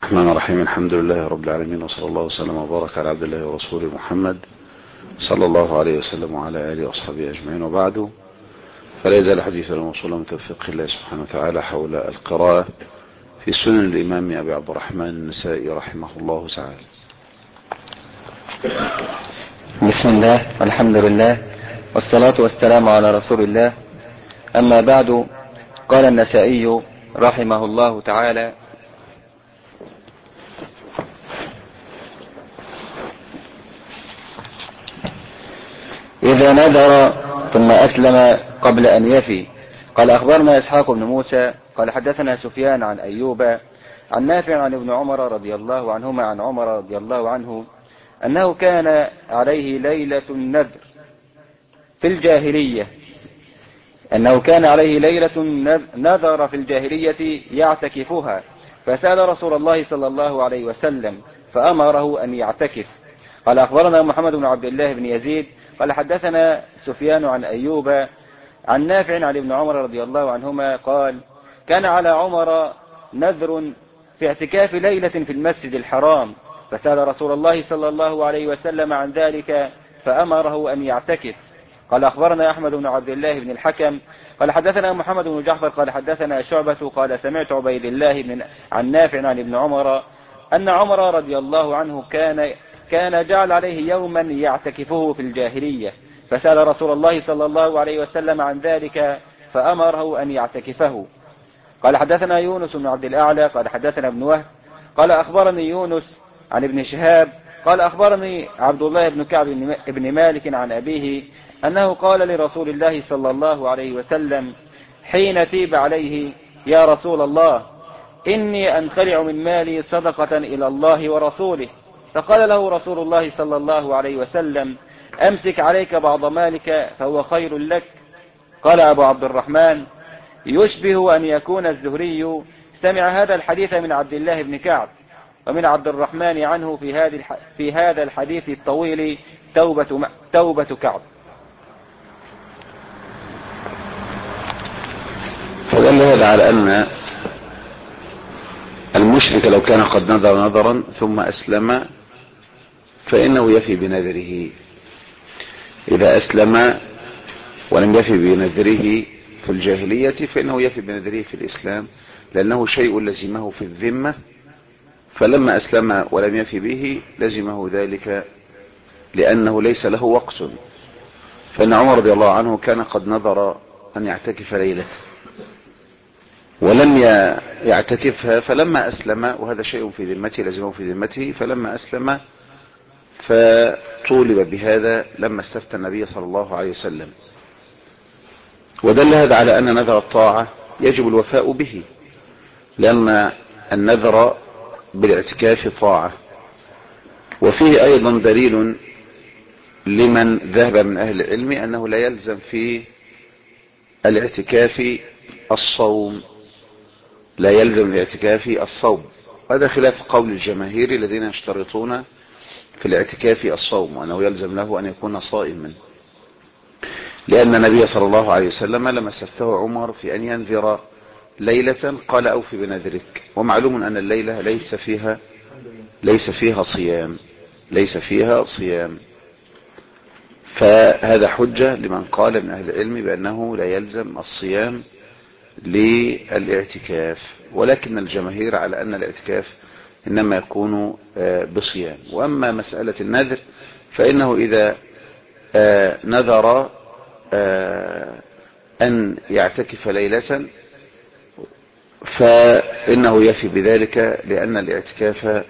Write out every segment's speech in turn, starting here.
الرحمن الرحيم. الحمد لله رب العالمين، وصلى الله وسلم وبارك على عبد الله ورسوله محمد صلى الله عليه وسلم وعلى آله وأصحابه أجمعين، وبعد. فلا يزال حديثنا موصولا من توفيق الله سبحانه وتعالى حول القراءة في سنن الإمام أبي عبد الرحمن النسائي رحمه الله تعالى. بسم الله والحمد لله والصلاة والسلام على رسول الله. أما بعد، قال النسائي رحمه الله تعالى: إذا نذر ثم أسلم قبل أن يفي. قال أخبرنا إسحاق بن موسى قال حدثنا سفيان عن أيوب عن نافع عن ابن عمر رضي الله عنهما عن عمر رضي الله عنه أنه كان عليه ليلة النذر في الجاهلية، نذر في الجاهلية يعتكفها، فسأل رسول الله صلى الله عليه وسلم فأمره أن يعتكف. قال أخبرنا محمد بن عبد الله بن يزيد قال حدثنا سفيان عن أيوب عن نافع عن ابن عمر رضي الله عنهما قال: كان على عمر نذر في اعتكاف ليلة في المسجد الحرام، فسأل رسول الله صلى الله عليه وسلم عن ذلك فأمره أن يعتكف. قال أخبرنا أحمد بن عبد الله بن الحكم قال حدثنا محمد بن جعفر قال حدثنا شعبة قال سمعت عبيد الله عن نافع عن ابن عمر أن عمر رضي الله عنه كان جعل عليه يوما يعتكفه في الجاهلية، فسأل رسول الله صلى الله عليه وسلم عن ذلك فأمره أن يعتكفه. قال حدثنا يونس بن عبد الأعلى قال حدثنا ابن وهب قال أخبرني يونس عن ابن شهاب قال أخبرني عبد الله بن كعب بن مالك عن أبيه أنه قال لرسول الله صلى الله عليه وسلم حين تيب عليه: يا رسول الله، إني أنخلع من مالي صدقة إلى الله ورسوله. فقال له رسول الله صلى الله عليه وسلم: أمسك عليك بعض مالك فهو خير لك. قال أبو عبد الرحمن: يشبه أن يكون الزهري سمع هذا الحديث من عبد الله بن كعب، ومن عبد الرحمن عنه في هذا الحديث الطويل توبة كعب. فدل هذا على أن المشرك لو كان قد نذر نذرا ثم أسلم فإنه يفي بنذره. إذا أسلم ولم يفي بنذره في الجاهلية فإنه يفي بنذره في الإسلام، لأنه شيء لزمه في الذمة، فلما أسلم ولم يفي به لزمه ذلك لأنه ليس له وقت. فإن عمر رضي الله عنه كان قد نذر أن يعتكف ليلة ولم يعتكفها، فلما أسلم وهذا شيء في ذمته لزمه في ذمته، فلما أسلم فطولب بهذا لما استفتى النبي صلى الله عليه وسلم. ودل هذا على أن نذر الطاعة يجب الوفاء به، لأن النذر بالاعتكاف طاعة. وفيه أيضا دليل لمن ذهب من أهل العلم أنه لا يلزم في الاعتكاف الصوم، لا يلزم الاعتكاف الصوم. هذا خلاف قول الجماهير الذين يشترطون في الاعتكاف الصوم، وأنه يلزم له أن يكون صائما، لأن النبي صلى الله عليه وسلم لما استفتاه عمر في أن ينذر ليلة قال: أوفي بنذرك. ومعلوم أن الليلة ليس فيها صيام، فهذا حجة لمن قال من أهل العلم بأنه لا يلزم الصيام للاعتكاف، ولكن الجماهير على أن الاعتكاف إنما يكون بصيام. وأما مسألة النذر فإنه إذا نذر أن يعتكف ليلة فإنه يفي بذلك، لأن الاعتكاف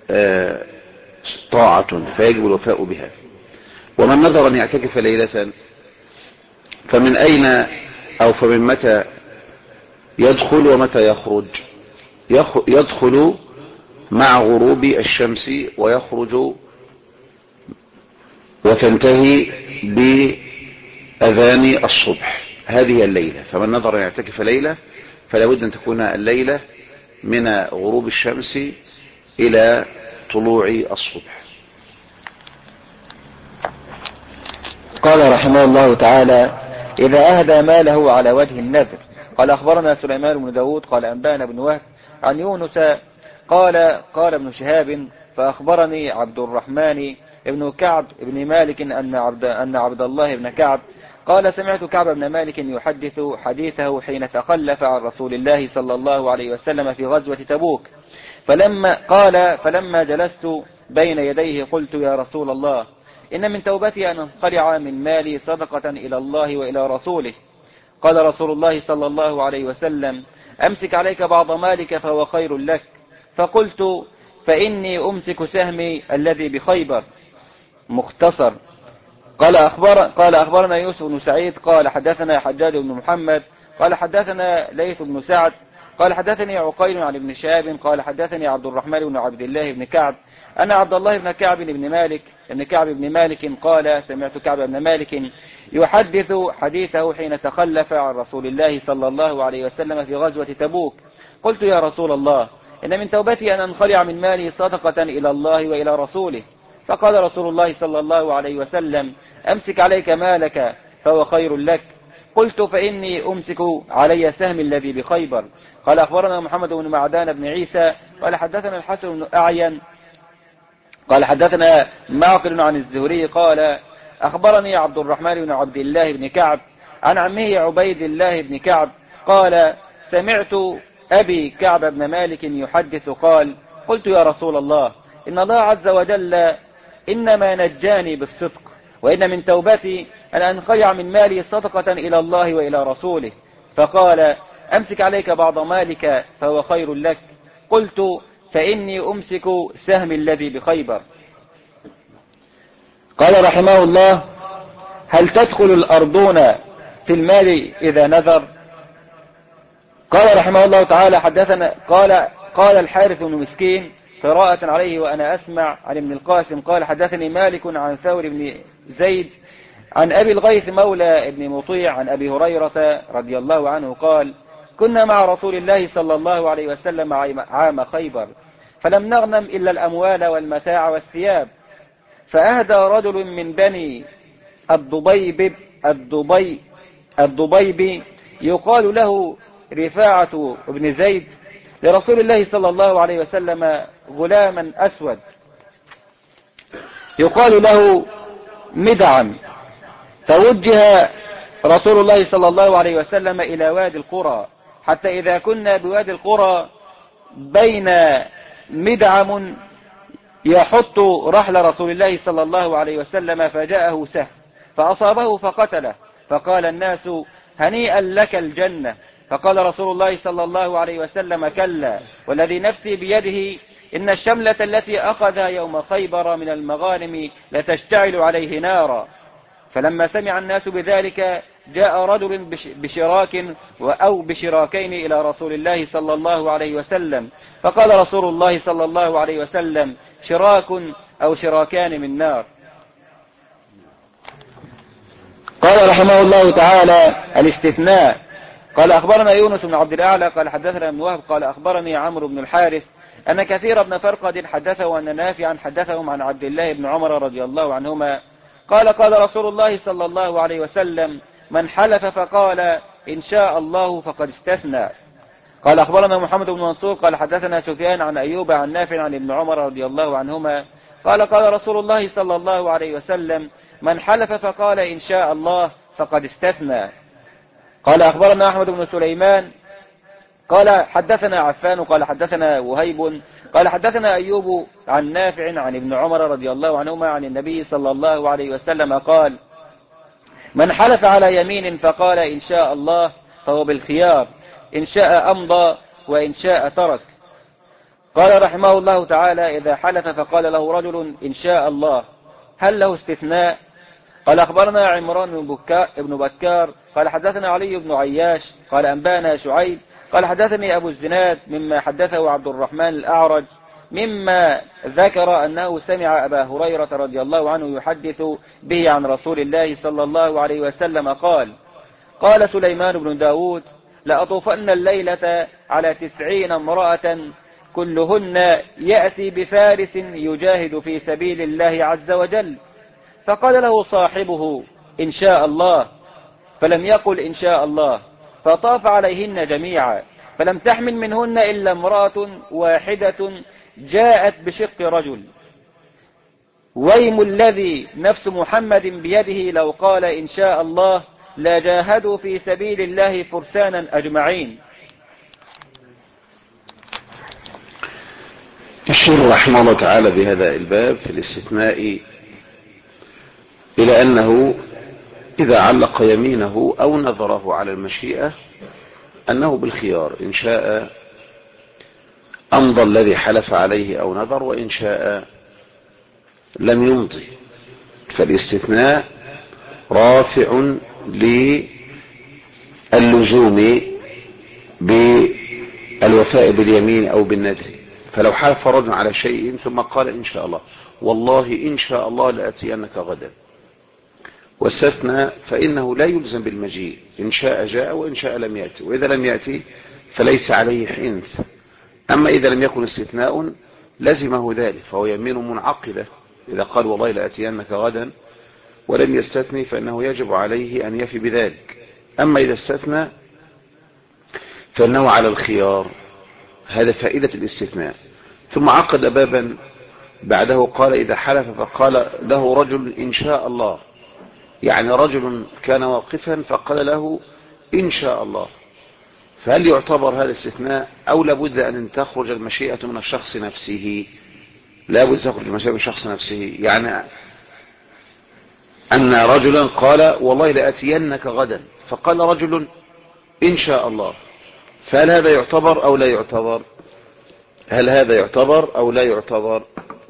طاعة فيجب الوفاء بها. ومن نذر أن يعتكف ليلة فمن أين أو فمن متى يدخل ومتى يخرج؟ يدخل مع غروب الشمس ويخرج وتنتهي بأذان الصبح. هذه الليلة. فمن نذر أن يعتكف ليلة فلا بد أن تكون الليلة من غروب الشمس إلى طلوع الصبح. قال رحمه الله تعالى: إذا أهدى ماله على وجه النذر. قال أخبرنا سليمان بن داود قال أنبانا بن وهب عن يونس قال ابن شهاب فأخبرني عبد الرحمن ابن كعب ابن مالك أن عبد الله بن كعب قال سمعت كعب بن مالك يحدث حديثه حين تخلف عن رسول الله صلى الله عليه وسلم في غزوة تبوك، فلما جلست بين يديه قلت يا رسول الله إن من توبتي أن انخلع من مالي صدقة إلى الله وإلى رسوله. قال رسول الله صلى الله عليه وسلم أمسك عليك بعض مالك فهو خير لك. فقلت فإني أمسك سهمي الذي بخيبر. مختصر. قال أخبرنا يوسف بن سعيد قال حدثنا حجاج بن محمد قال حدثنا ليث بن سعد قال حدثني عقيل عن ابن شهاب قال حدثني عبد الرحمن بن عبد الله بن كعب أن عبد الله بن كعب بن مالك قال سمعت كعب بن مالك يحدث حديثه حين تخلف عن رسول الله صلى الله عليه وسلم في غزوة تبوك. قلت يا رسول الله إن من توبتي أن أنخلع من مالي صدقة إلى الله وإلى رسوله. فقال رسول الله صلى الله عليه وسلم أمسك عليك مالك فهو خير لك. قلت فإني أمسك علي سهم الذي بخيبر. قال أخبرنا محمد بن معدان بن عيسى قال حدثنا الحسن بن أعين قال حدثنا معقل عن الزهري قال أخبرني عبد الرحمن بن عبد الله بن كعب عن عمه عبيد الله بن كعب قال سمعت أبي كعب بن مالك يحدث قال قلت يا رسول الله إن الله عز وجل إنما نجاني بالصدق، وإن من توبتي أن أنخلع من مالي صدقة إلى الله وإلى رسوله. فقال أمسك عليك بعض مالك فهو خير لك. قلت فإني أمسك سهم الذي بخيبر. قال رحمه الله هل تدخل الأرضون في المال إذا نذر؟ قال رحمه الله تعالى حدثنا قال الحارث بن مسكين قراءة عليه وأنا أسمع عن ابن القاسم قال حدثني مالك عن ثور بن زيد عن أبي الغيث مولى ابن مطيع عن أبي هريرة رضي الله عنه قال كنا مع رسول الله صلى الله عليه وسلم عام خيبر فلم نغنم إلا الأموال والمتاع والثياب، فأهدى رجل من بني الضبيب يقال له رفاعة بن زيد لرسول الله صلى الله عليه وسلم غلاما أسود يقال له مدعم، فوجه رسول الله صلى الله عليه وسلم إلى وادي القرى حتى إذا كنا بوادي القرى بين مدعم يحط رحل رسول الله صلى الله عليه وسلم فجاءه سهم فأصابه فقتله، فقال الناس هنيئا لك الجنة. فقال رسول الله صلى الله عليه وسلم كلا والذي نفسي بيده إن الشملة التي أخذها يوم خيبر من المغانم لتشتعل عليه نارا. فلما سمع الناس بذلك جاء رجل بشراك أو بشراكين إلى رسول الله صلى الله عليه وسلم، فقال رسول الله صلى الله عليه وسلم شراك أو شراكان من نار. قال رحمه الله تعالى الاستثناء. قال أخبرنا يونس بن عبد الأعلى قال حدثنا ابن وهب قال أخبرني عمرو بن الحارث أن كثير بن فرقد حدثه أن نافعا حدثهم عن عبد الله بن عمر رضي الله عنهما قال رسول الله صلى الله عليه وسلم من حلف فقال إن شاء الله فقد استثنى. قال أخبرنا محمد بن منصور قال حدثنا سفيان عن أيوب عن نافع عن ابن عمر رضي الله عنهما قال رسول الله صلى الله عليه وسلم من حلف فقال إن شاء الله فقد استثنى. قال أخبرنا أحمد بن سليمان قال حدثنا عفان قال حدثنا وهيب قال حدثنا أيوب عن نافع عن ابن عمر رضي الله عنهما عن النبي صلى الله عليه وسلم قال من حلف على يمين فقال إن شاء الله فهو بالخيار إن شاء أمضى وإن شاء ترك. قال رحمه الله تعالى إذا حلف فقال له رجل إن شاء الله هل له استثناء؟ قال أخبرنا عمران بن بكار قال حدثنا علي بن عياش قال أنبانا شعيب قال حدثني أبو الزناد مما حدثه عبد الرحمن الأعرج مما ذكر أنه سمع أبا هريرة رضي الله عنه يحدث به عن رسول الله صلى الله عليه وسلم قال سليمان بن داود لأطوفن الليلة على 90 امرأة كلهن يأتي بفارس يجاهد في سبيل الله عز وجل. فقال له صاحبه إن شاء الله، فلم يقل إن شاء الله، فطاف عليهن جميعا فلم تحمل منهن إلا امرأة واحدة جاءت بشق رجل. ويم الذي نفس محمد بيده لو قال إن شاء الله لجاهدوا في سبيل الله فرسانا أجمعين. يشير رحمه الله تعالى بهذا الباب في الاستثناء إلى أنه إذا علق يمينه أو نظره على المشيئة أنه بالخيار، إن شاء أمضى الذي حلف عليه أو نظر، وإن شاء لم يمضي. فالاستثناء رافع للزوم بالوفاء باليمين أو بالنذر. فلو حلف رجل على شيء ثم قال إن شاء الله، والله إن شاء الله لأتينك غدا، واستثنى، فإنه لا يلزم بالمجيء، إن شاء جاء وإن شاء لم يأتي، وإذا لم يأتي فليس عليه حنث. أما إذا لم يكن استثناء لزمه ذلك فهو يمين منعقدة. إذا قال والله لأتينك غدا ولم يستثني فإنه يجب عليه أن يفي بذلك. أما إذا استثنى فإنه على الخيار. هذا فائدة الاستثناء. ثم عقد بابا بعده قال إذا حلف فقال له رجل إن شاء الله، يعني رجل كان واقفا فقال له إن شاء الله، فهل يعتبر هذا استثناء أو لابد أن تخرج المشيئة من الشخص نفسه؟ لابد تخرج المشيئة من الشخص نفسه، يعني أن رجلا قال والله لأتينك غدا فقال رجل إن شاء الله، فهل هذا يعتبر أو لا يعتبر؟ هل هذا يعتبر أو لا يعتبر؟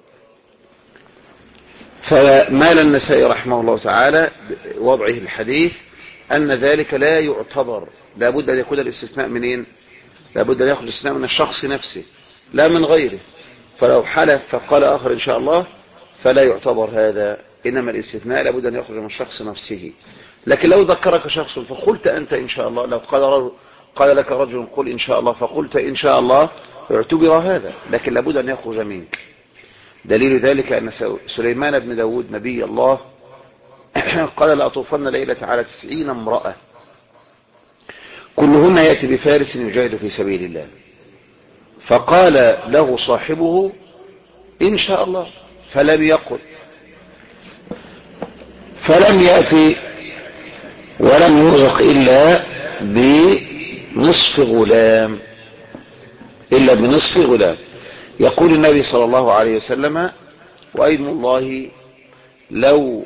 فمال النسائي رحمه الله تعالى وضعه الحديث أن ذلك لا يعتبر، لابد أن يكون الاستثناء منين؟ لابد أن يأخذ الاستثناء من الشخص نفسه لا من غيره. فلو حلف فقال آخر إن شاء الله فلا يعتبر هذا، إنما الاستثناء لابد أن يخرج من الشخص نفسه. لكن لو ذكرك شخص فقلت أنت إن شاء الله، لو قال لك رجل قل إن شاء الله فقلت إن شاء الله اعتبر هذا، لكن لابد أن يخرج منك. دليل ذلك أن سليمان بن داود نبي الله قال لأطوفن ليلة على 90 امرأة كلهن يأتي بفارس يجاهد في سبيل الله، فقال له صاحبه إن شاء الله فلم يقل، فلم يأتي ولم يرزق إلا بنصف غلام، إلا بنصف غلام. يقول النبي صلى الله عليه وسلم وأيم الله لو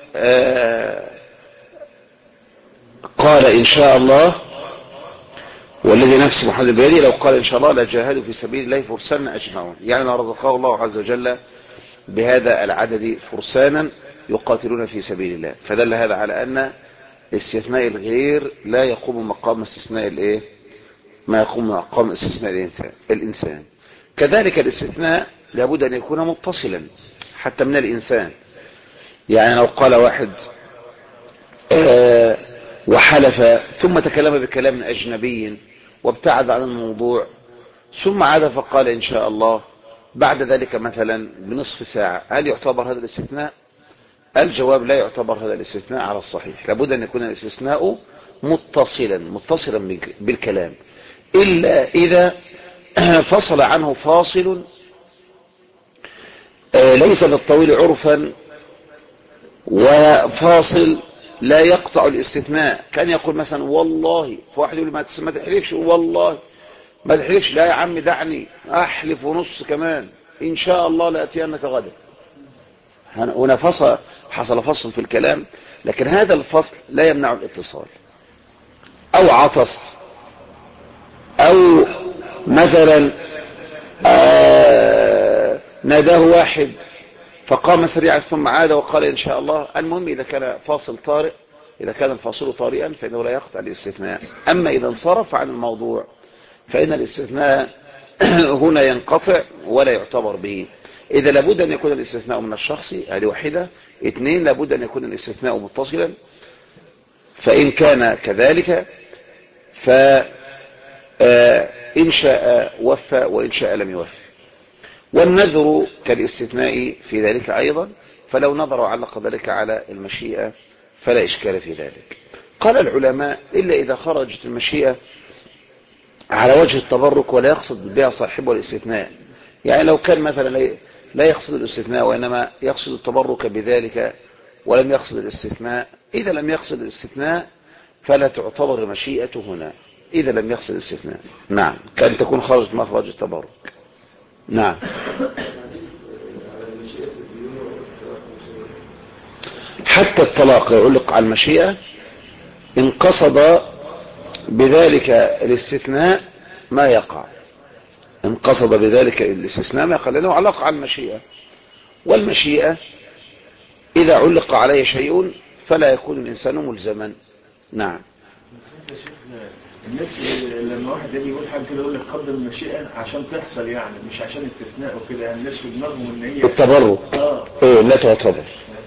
قال إن شاء الله والذي نفس محمد بيده لو قال إن شاء الله لجاهدوا في سبيل الله فرسانا أجمعون، يعني رزقه الله عز وجل بهذا العدد فرسانا يقاتلون في سبيل الله. فدل هذا على أن استثناء الغير لا يقوم مقام استثناء الايه، ما يقوم مقام استثناء الإنسان. كذلك الاستثناء لابد أن يكون متصلا حتى من الإنسان. يعني لو قال واحد وحلف ثم تكلم بكلام أجنبي وابتعد عن الموضوع ثم عاد فقال إن شاء الله بعد ذلك مثلا بنصف ساعة، هل يعتبر هذا الاستثناء؟ الجواب لا يعتبر هذا الاستثناء على الصحيح. لابد أن يكون الاستثناء متصلا بالكلام، إلا إذا فصل عنه فاصل ليس بالطويل عرفا وفاصل لا يقطع الاستثناء. كان يقول مثلا والله، فواحد يقول ما تحلفش، والله ما تحلفش، لا يا عم دعني احلف ونص كمان ان شاء الله لأتينك غدا. هنا حصل فصل في الكلام، لكن هذا الفصل لا يمنع الاتصال. او عطس، او مثلا ناداه واحد فقام سريعا ثم عاد وقال إن شاء الله. المهم إذا كان فاصل طارئ، إذا كان الفاصل طارئا فإنه لا يقطع الاستثناء. أما إذا انصرف عن الموضوع فإن الاستثناء هنا ينقطع ولا يعتبر به. إذا لابد أن يكون الاستثناء من الشخص، هذه واحدة. اثنين، لابد أن يكون الاستثناء متصلا، فإن كان كذلك فإن شاء وفى وإن شاء لم يوفى. والنذر كالاستثناء في ذلك أيضا، فلو نظر وعلق ذلك على المشيئة فلا إشكال في ذلك. قال العلماء إلا إذا خرجت المشيئة على وجه التبرك ولا يقصد بها صاحبه الاستثناء. يعني لو كان مثلا لا يقصد الاستثناء وإنما يقصد التبرك بذلك ولم يقصد الاستثناء، إذا لم يقصد الاستثناء فلا تعتبر مشيئته هنا، إذا لم يقصد الاستثناء. نعم، كأن تكون خارج مخرج التبرك. نعم. حتى الطلاق يعلق على المشيئة إن قصد بذلك الاستثناء ما يقع، إن قصد بذلك الاستثناء ما يقع، لأنه علاقة على المشيئة، والمشيئة إذا علق عليه شيء فلا يكون الإنسان ملزما. نعم. الناس لما واحد يجي يقول حاجه كده يقول لك قدر المشيئه عشان تحصل، يعني مش عشان استثناء وكده، يعني الناس في دماغهم ان هي التبرك لا تعتبر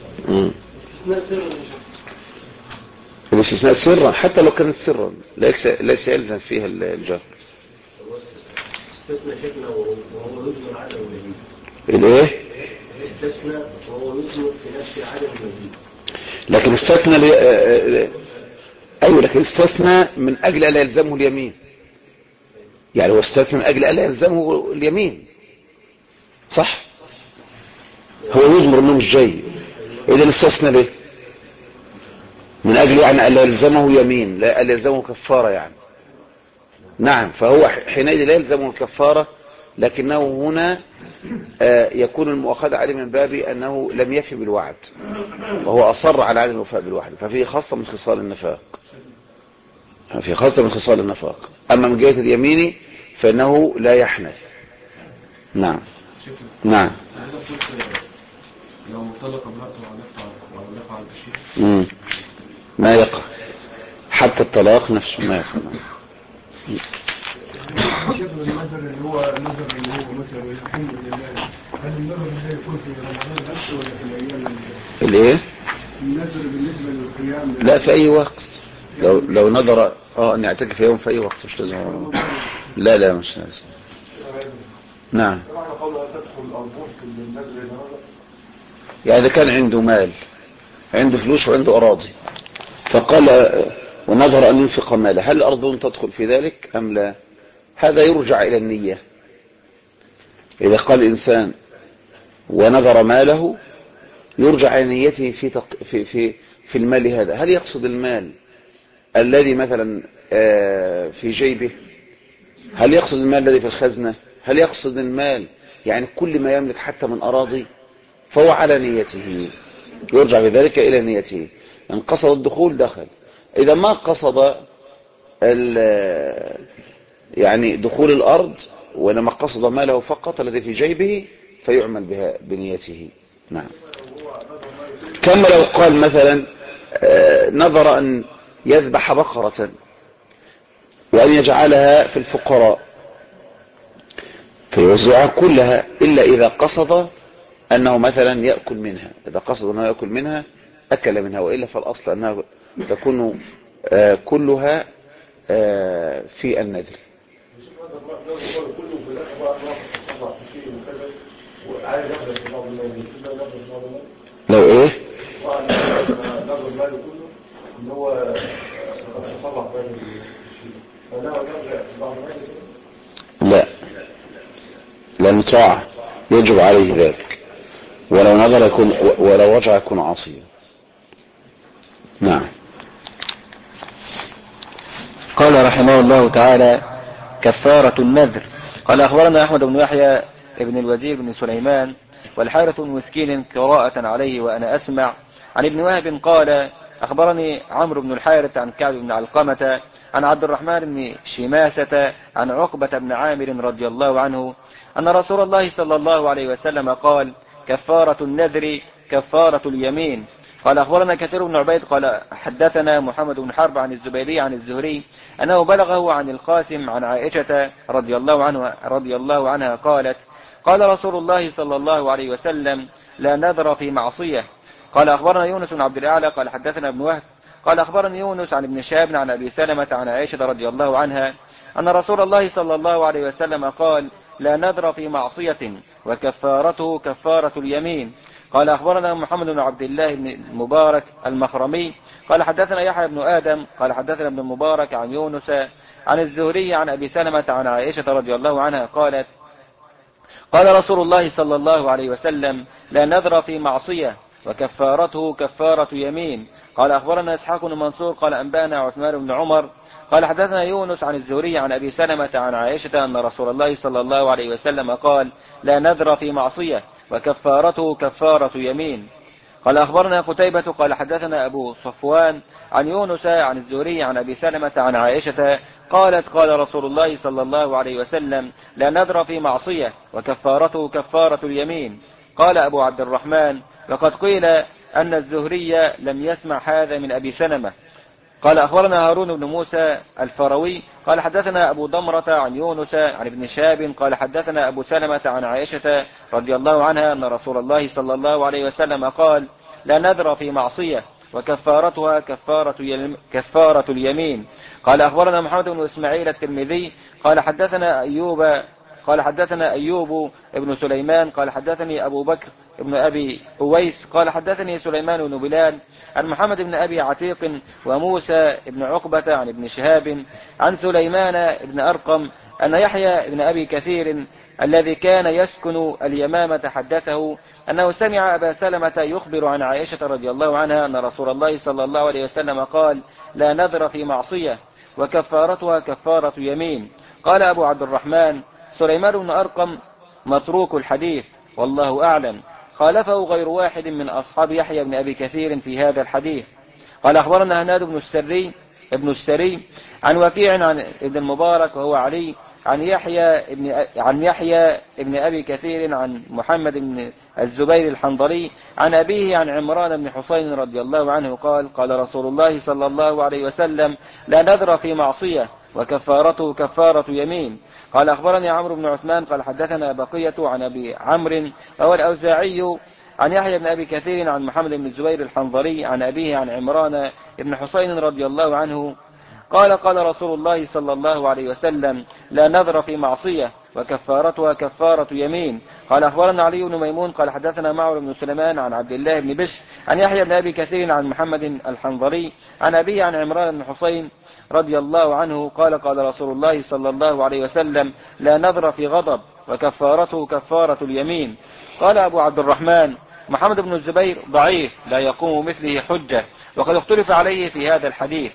الاستثناء سرا، حتى لو كانت سرا ليس يلزم فيها الجهر. استثناء شيخنا وهو يظهر عدم المزيد. الايه؟ استثناء وهو يظهر في نفس عدم المزيد. لكن استثنى ايوه، لكن استثنى من اجل الا يلزمه اليمين، يعني هو استثنى من اجل الا يلزمه اليمين، صح؟ هو يظهر انه مش جاي، اذا استثنى ليه؟ من اجل يعني الا يلزمه يمين، لا الا يلزمه كفاره يعني. نعم، فهو حينئذ لا يلزمه الكفاره، لكنه هنا يكون المؤاخذة عليه من باب أنه لم يفي بالوعد وهو أصر على عدم الوفاء بالوعد، ففيه خاصة من خصال النفاق، في خاصة من خصال النفاق. أما من جهة اليمين فإنه لا يحنث. نعم. نعم. لو طلق امرأته وعلق على الشيء ما يقع، حتى الطلاق نفسه ما يقع. النظر اللي هو مثلا الحمد لله، هل النظر ده يكون في رمضان نفسه ولا في الايام الايه؟ النظر بالنسبه للقيام؟ لا، في اي وقت. لو نظر ان يعتكف في يوم في اي وقت مش لازم. لا مش لازم. نعم. يعني اذا كان عنده مال، عنده فلوس وعنده اراضي، فقال ونظر ان ينفق ماله، هل الارض تدخل في ذلك ام لا؟ هذا يرجع إلى النية. إذا قال الإنسان ونظر ماله يرجع إلى نيته في المال هذا، هل يقصد المال الذي مثلا في جيبه، هل يقصد المال الذي في الخزنة، هل يقصد المال يعني كل ما يملك حتى من أراضي، فهو على نيته، يرجع بذلك إلى نيته. إن قصد الدخول دخل، إذا ما قصد يعني دخول الأرض وإنما قصد ماله فقط الذي في جيبه فيعمل بها بنيته. نعم. كما لو قال مثلا نظر أن يذبح بقرة وأن يجعلها في الفقراء فيوزعها كلها، إلا إذا قصد أنه مثلا يأكل منها، إذا قصد أنه يأكل منها أكل منها، وإلا فالأصل أنها تكون كلها في النذر. لو ايه؟ لا، لأن طاعة يجب عليه ذلك، ولو نظر يكون، ولو رجع يكون عاصيا. نعم. قال رحمه الله تعالى: كفارة النذر. قال أخبرنا أحمد بن يحيى ابن الوزير بن سليمان والحارث بن مسكين قراءة عليه وأنا أسمع عن ابن وهب قال: أخبرني عمرو بن الحارث عن كعب بن علقمة عن عبد الرحمن بن شماسة عن عقبة بن عامر رضي الله عنه أن رسول الله صلى الله عليه وسلم قال: كفارة النذر كفارة اليمين. قال أخبرنا كثير بن عبيد قال حدثنا محمد بن حرب عن الزبيدي عن الزهري أنه بلغه عن القاسم عن عائشة رضي الله عنها قالت: قال رسول الله صلى الله عليه وسلم: لا نذر في معصية. قال أخبرنا يونس بن عبد الأعلى قال حدثنا ابن وهب قال أخبرني يونس عن ابن شهاب عن أبي سلمة عن عائشة رضي الله عنها أن رسول الله صلى الله عليه وسلم قال: لا نذر في معصية وكفارته كفارة اليمين. قال أخبرنا محمد بن عبد الله بن المبارك المخرمي قال حدثنا يحيى بن آدم قال حدثنا ابن المبارك عن يونس عن الزهري عن أبي سلمة عن عائشة رضي الله عنها قالت قال رسول الله صلى الله عليه وسلم لا نذر في معصية وكفارته كفارة يمين. قال أخبرنا إسحاق بن منصور قال أنبانا عثمان بن عمر قال حدثنا يونس عن الزهري عن أبي سلمة عن عائشة أن رسول الله صلى الله عليه وسلم قال لا نذر في معصية وكفارته كفارة يمين. قال أخبرنا قتيبة قال حدثنا أبو صفوان عن يونس عن الزهري عن أبي سلمة عن عائشة قالت قال رسول الله صلى الله عليه وسلم لا نذر في معصية وكفارته كفارة اليمين. قال أبو عبد الرحمن وقد قيل أن الزهري لم يسمع هذا من أبي سلمة. قال أخبرنا هارون بن موسى الفروي قال حدثنا أبو ضمرة عن يونس عن ابن شهاب قال حدثنا أبو سلمة عن عائشة رضي الله عنها أن رسول الله صلى الله عليه وسلم قال لا نذر في معصية وكفارتها كفارة اليمين. قال أخبرنا محمد بن إسماعيل الترمذي قال حدثنا أيوب ابن سليمان قال حدثني أبو بكر ابن أبي أويس قال حدثني سليمان بن بلال عن محمد بن أبي عتيق وموسى بن عقبة عن ابن شهاب عن سليمان بن أرقم أن يحيى بن أبي كثير الذي كان يسكن اليمامة حدثه أنه سمع أبا سلمة يخبر عن عائشة رضي الله عنها أن رسول الله صلى الله عليه وسلم قال لا نذر في معصية وكفارتها كفارة يمين. قال أبو عبد الرحمن سليمان بن أرقم متروك الحديث والله أعلم، خالفه غير واحد من أصحاب يحيى بن أبي كثير في هذا الحديث. قال أخبرنا هناد بن السري عن وكيع عن ابن المبارك وهو علي عن يحيى ابن أبي كثير عن محمد بن الزبير الحنظلي عن أبيه عن عمران بن حسين رضي الله عنه قال قال رسول الله صلى الله عليه وسلم لا نذر في معصية وكفارته كفارة يمين. قال أخبرني عمرو بن عثمان قال حدثنا بقية عن أبي عمرو وهو الأوزاعي عن يحيى بن أبي كثير عن محمد بن الزبير الحنظلي عن أبيه عن عمران بن حسين رضي الله عنه قال قال رسول الله صلى الله عليه وسلم لا نذر في معصية وكفارتها كفارة يمين. قال أخبرنا علي بن ميمون قال حدثنا معمر بن سليمان عن عبد الله بن بشر عن يحيى بن أبي كثير عن محمد الحنظلي عن أبيه عن عمران بن حسين رضي الله عنه قال قال رسول الله صلى الله عليه وسلم لا نذر في غضب وكفارته كفارة اليمين. قال أبو عبد الرحمن محمد بن الزبير ضعيف لا يقوم مثله حجة وقد اختلف عليه في هذا الحديث.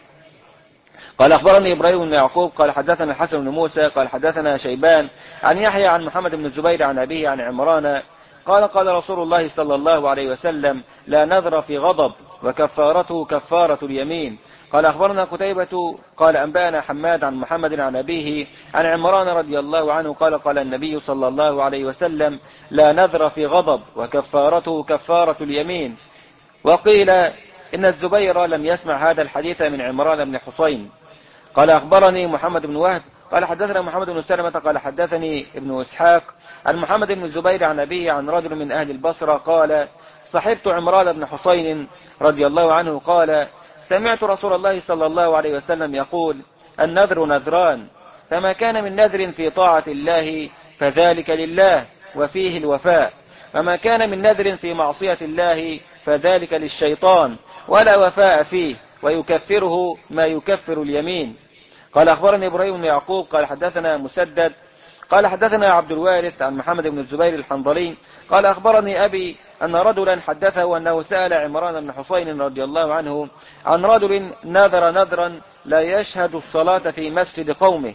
قال أخبرني إبراهيم بن يعقوب قال حدثنا الحسن بن موسى قال حدثنا شيبان عن يحيى عن محمد بن الزبير عن أبيه عن عمران قال قال رسول الله صلى الله عليه وسلم لا نذر في غضب وكفارته كفارة اليمين. قال أخبرنا قتيبة قال أنبأنا حماد عن محمد عن أبيه عن عمران رضي الله عنه قال قال النبي صلى الله عليه وسلم لا نذر في غضب وكفارته كفارة اليمين. وقيل إن الزبير لم يسمع هذا الحديث من عمران بن حسين. قال أخبرني محمد بن وهب قال حدثنا محمد بن سلمة قال حدثني ابن إسحاق عن محمد بن الزبير عن أبيه عن رجل من أهل البصرة قال صحبت عمران بن حسين رضي الله عنه قال سمعت رسول الله صلى الله عليه وسلم يقول النذر نذران فما كان من نذر في طاعة الله فذلك لله وفيه الوفاء وما كان من نذر في معصية الله فذلك للشيطان ولا وفاء فيه ويكفره ما يكفر اليمين. قال أخبرني إبراهيم بن يعقوب قال حدثنا مسدد قال حدثنا عبد الوارث عن محمد بن الزبير الحنظلي قال أخبرني أبي أن رجلا حدثه أنه سأل عمران بن حسين رضي الله عنه عن رجل نذر نذرا لا يشهد الصلاة في مسجد قومه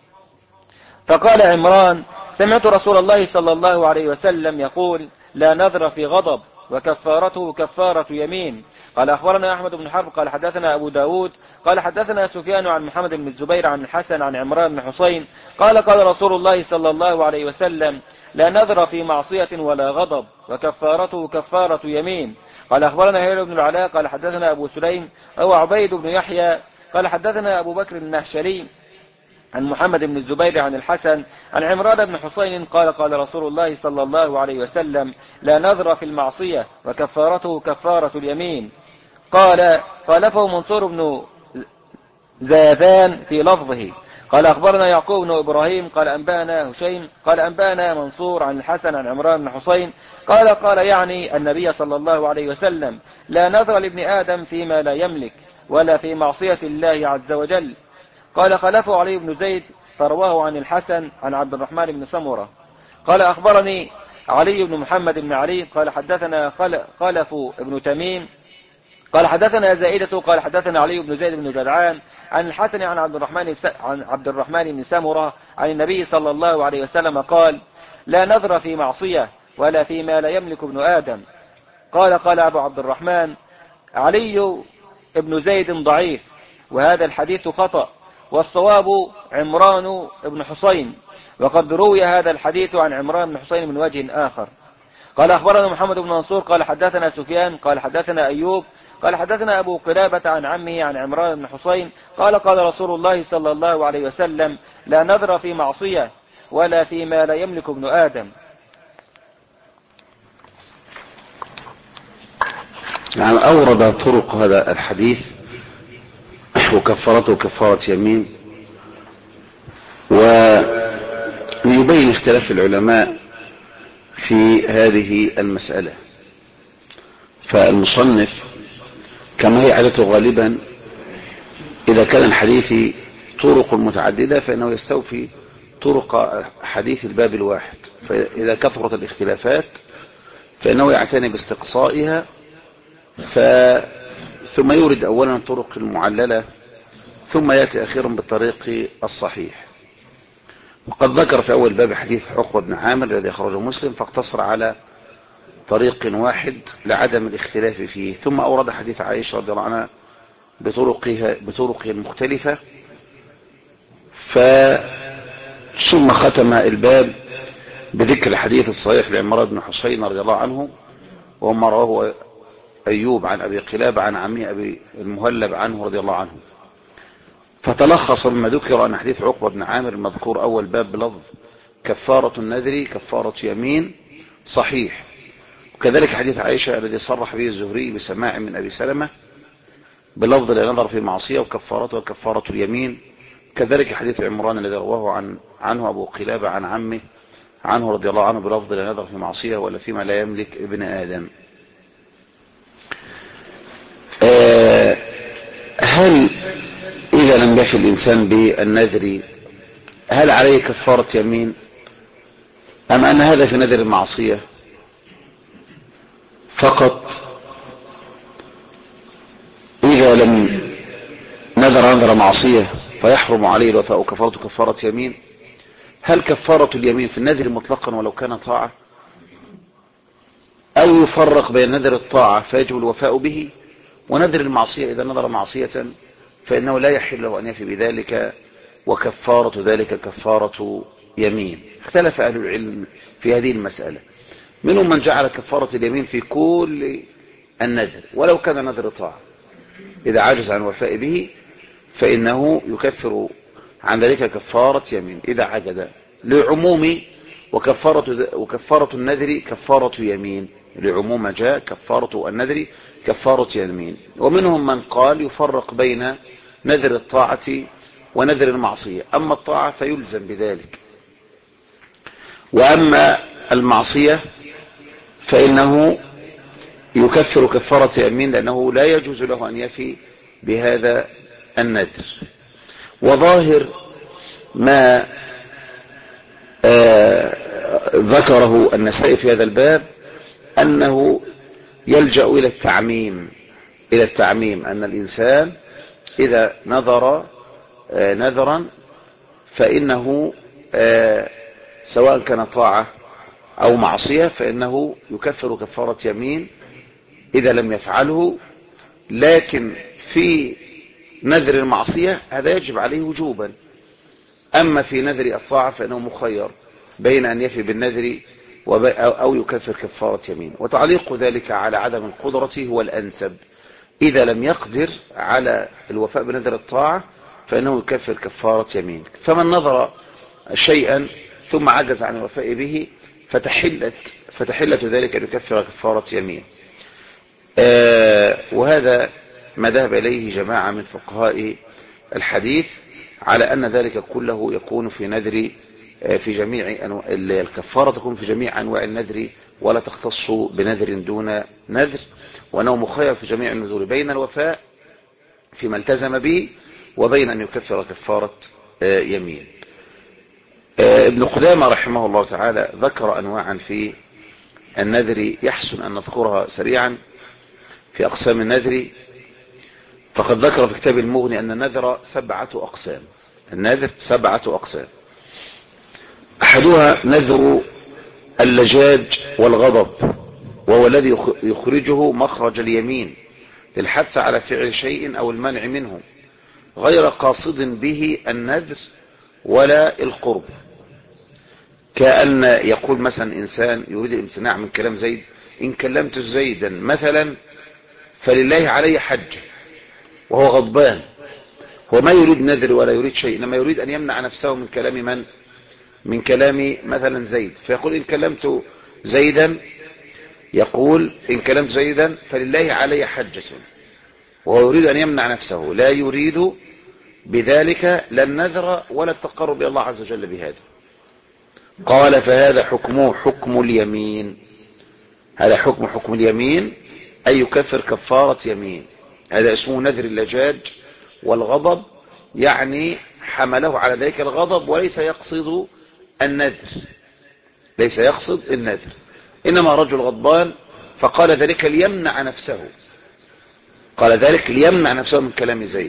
فقال عمران سمعت رسول الله صلى الله عليه وسلم يقول لا نذر في غضب وكفارته كفارة يمين. قال أخبرنا أحمد بن حرب قال حدثنا أبو داود قال حدثنا سفيان عن محمد بن الزبير عن الحسن عن عمران بن حسين قال قال رسول الله صلى الله عليه وسلم لا نذر في معصية ولا غضب وكفارته كفارة يمين. قال أخبرنا هيل بن العلاء قال حدثنا أبو سليم أو عبيد بن يحيى قال حدثنا أبو بكر النهشلي عن محمد بن الزبير عن الحسن عن عمران بن حسين قال قال رسول الله صلى الله عليه وسلم لا نذر في المعصية وكفارته كفارة اليمين. قال خالفه منصور بن زاذان في لفظه. قال أخبرنا يعقوب بن إبراهيم قال أنبأنا هشيم قال أنبأنا منصور عن الحسن عن عمران بن حسين قال يعني النبي صلى الله عليه وسلم لا نذر لابن آدم فيما لا يملك ولا في معصية الله عز وجل قال خلفه علي بن زيد فرواه عن الحسن عن عبد الرحمن بن سمرة قال أخبرني علي بن محمد بن علي قال حدثنا خلف بن تميم قال حدثنا زائدة قال حدثنا علي بن زيد بن جدعان عن الحسن عن عبد الرحمن بن سمرة عن النبي صلى الله عليه وسلم قال لا نذر في معصية ولا فيما لا يملك ابن آدم. قال أبو عبد الرحمن علي بن زيد ضعيف وهذا الحديث خطأ والصواب عمران بن حسين وقد روي هذا الحديث عن عمران بن حسين من وجه آخر. قال أخبرنا محمد بن منصور قال حدثنا سفيان قال حدثنا أيوب قال حدثنا أبو قلابة عن عمه عن عمران بن حسين قال رسول الله صلى الله عليه وسلم لا نذر في معصية ولا فيما لا يملك ابن آدم. يعني أورد طرق هذا الحديث وكفرته كفارة يمين ويبين اختلاف العلماء في هذه المسألة. فالمصنف كما هي عادته غالبا إذا كان الحديث طرق متعددة فإنه يستوفي طرق حديث الباب الواحد، فإذا كثرت الاختلافات فإنه يعتني باستقصائها ثم يورد أولا الطرق المعللة ثم يأتي أخيرا بالطريق الصحيح. وقد ذكر في أول باب حديث عقبة بن عامر الذي أخرجه مسلم فاقتصر على طريق واحد لعدم الاختلاف فيه، ثم أورد حديث عائشة رضي الله عنها بطرقه المختلفة، ثم ختم الباب بذكر الحديث الصحيح لعمران بن حسين رضي الله عنه وما رواه أيوب عن أبي قلابة عن عمي أبي المهلب عنه رضي الله عنه. فتلخص مما ذكر أن حديث عقبة بن عامر المذكور أول باب بلفظ كفارة النذر كفارة يمين صحيح، وكذلك حديث عائشة الذي صرح به الزهري بسماع من أبي سلمة بلفظ لا نظر في معصية وكفارته كفارة اليمين، كذلك حديث عمران الذي رواه عنه أبو قلابة عن عمه عنه رضي الله عنه بلفظ لا نظر في معصية ولا فيما لا يملك ابن آدم. هل إذا لم يفي الإنسان بالنذر هل عليه كفارة يمين أم أن هذا في نذر المعصية فقط؟ إذا لم نذر معصية فيحرم عليه الوفاء كفارته كفارة يمين. هل كفارة اليمين في النذر مطلقا ولو كان طاعة، أو يفرق بين نذر الطاعة فيجب الوفاء به ونذر المعصية إذا نذر معصية فإنه لا يحل له أن يفي بذلك وكفارة ذلك كفارة يمين؟ اختلف أهل العلم في هذه المسألة، منهم من جعل كفارة اليمين في كل النذر ولو كان نذر طاعة، إذا عجز عن الوفاء به فإنه يكفر عن ذلك كفارة يمين إذا عجز، لعموم وكفارة النذر كفارة يمين، لعموم جاء كفارة النذر كفارة يمين. ومنهم من قال يفرق بين نذر الطاعة ونذر المعصية، أما الطاعة فيلزم بذلك، وأما المعصية فإنه يكفر كفارة يمين لأنه لا يجوز له أن يفي بهذا النذر. وظاهر ما ذكره النسائي في هذا الباب أنه يلجأ إلى التعميم أن الإنسان إذا نذر نذرا فإنه سواء كان طاعة أو معصية فإنه يكفر كفارة يمين إذا لم يفعله، لكن في نذر المعصية هذا يجب عليه وجوبا، أما في نذر الطاعة فإنه مخير بين أن يفي بالنذر أو يكفر كفارة يمين. وتعليق ذلك على عدم القدرة هو الأنسب، إذا لم يقدر على الوفاء بنذر الطاعة فإنه يكفر كفارة يمين. فمن نظر شيئا ثم عجز عن الوفاء به فتحلت ذلك أن يكفر كفارة يمين. وهذا ما ذهب إليه جماعة من فقهاء الحديث على أن ذلك كله يكون في نذر في جميع الكفارة تكون في جميع أنواع النذر ولا تختص بنذر دون نذر، وأنه مخير في جميع النذور بين الوفاء فيما التزم به وبين أن يكفر كفارة يمين. ابن قدامة رحمه الله تعالى ذكر أنواعا في النذر يحسن أن نذكرها سريعا في أقسام النذر. فقد ذكر في كتاب المغني أن النذر 7 أقسام. النذر 7 أقسام. أحدها نذر اللجاج والغضب، وهو الذي يخرجه مخرج اليمين للحث على فعل شيء أو المنع منه غير قاصد به النذر ولا القرب. كأن يقول مثلا إنسان يريد الامتناع من كلام زيد: إن كلمت زيدا مثلا فلله علي حج، وهو غضبان. هو ما يريد نذر ولا يريد شيء، إنما يريد أن يمنع نفسه من كلام من؟ من كلام مثلا زيد. فيقول: إن كلمت زيدا، يقول إن كلمت زيدا فلله علي حجة، وهو يريد أن يمنع نفسه، لا يريد بذلك لا النذر ولا التقرب إلى الله عز وجل بهذا. قال: فهذا حكمه حكم اليمين. هذا حكم اليمين، أي يكفر كفارة يمين. هذا اسمه نذر اللجاج والغضب، يعني حمله على ذلك الغضب وليس يقصد النذر، ليس يقصد النذر، إنما رجل غضبان فقال ذلك ليمنع نفسه، قال ذلك ليمنع نفسه من كلام زيد.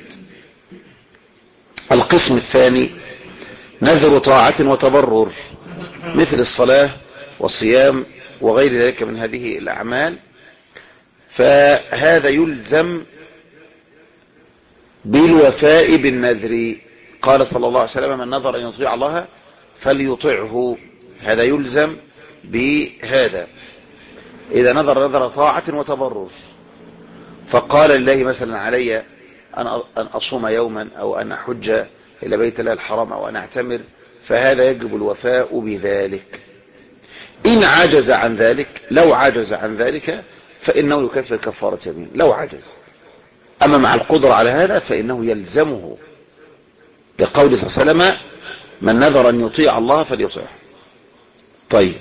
القسم الثاني نذر طاعة وتبرر، مثل الصلاة والصيام وغير ذلك من هذه الأعمال، فهذا يلزم بالوفاء بالنذر. قال صلى الله عليه وسلم: من نذر أن يطيع الله فليطعه. هذا يلزم بهذا إذا نذر طاعة وتبرر، فقال لله مثلا: علي أن أصوم يوما، أو أن أحج إلى بيت الله الحرام، أو أن أعتمر، فهذا يجب الوفاء بذلك. إن عجز عن ذلك، لو عجز عن ذلك فإنه يكفر كفارة يمين لو عجز. أما مع القدرة على هذا فإنه يلزمه، لقول صلى الله عليه وسلم: من نذر أن يطيع الله فليطيعه. طيب،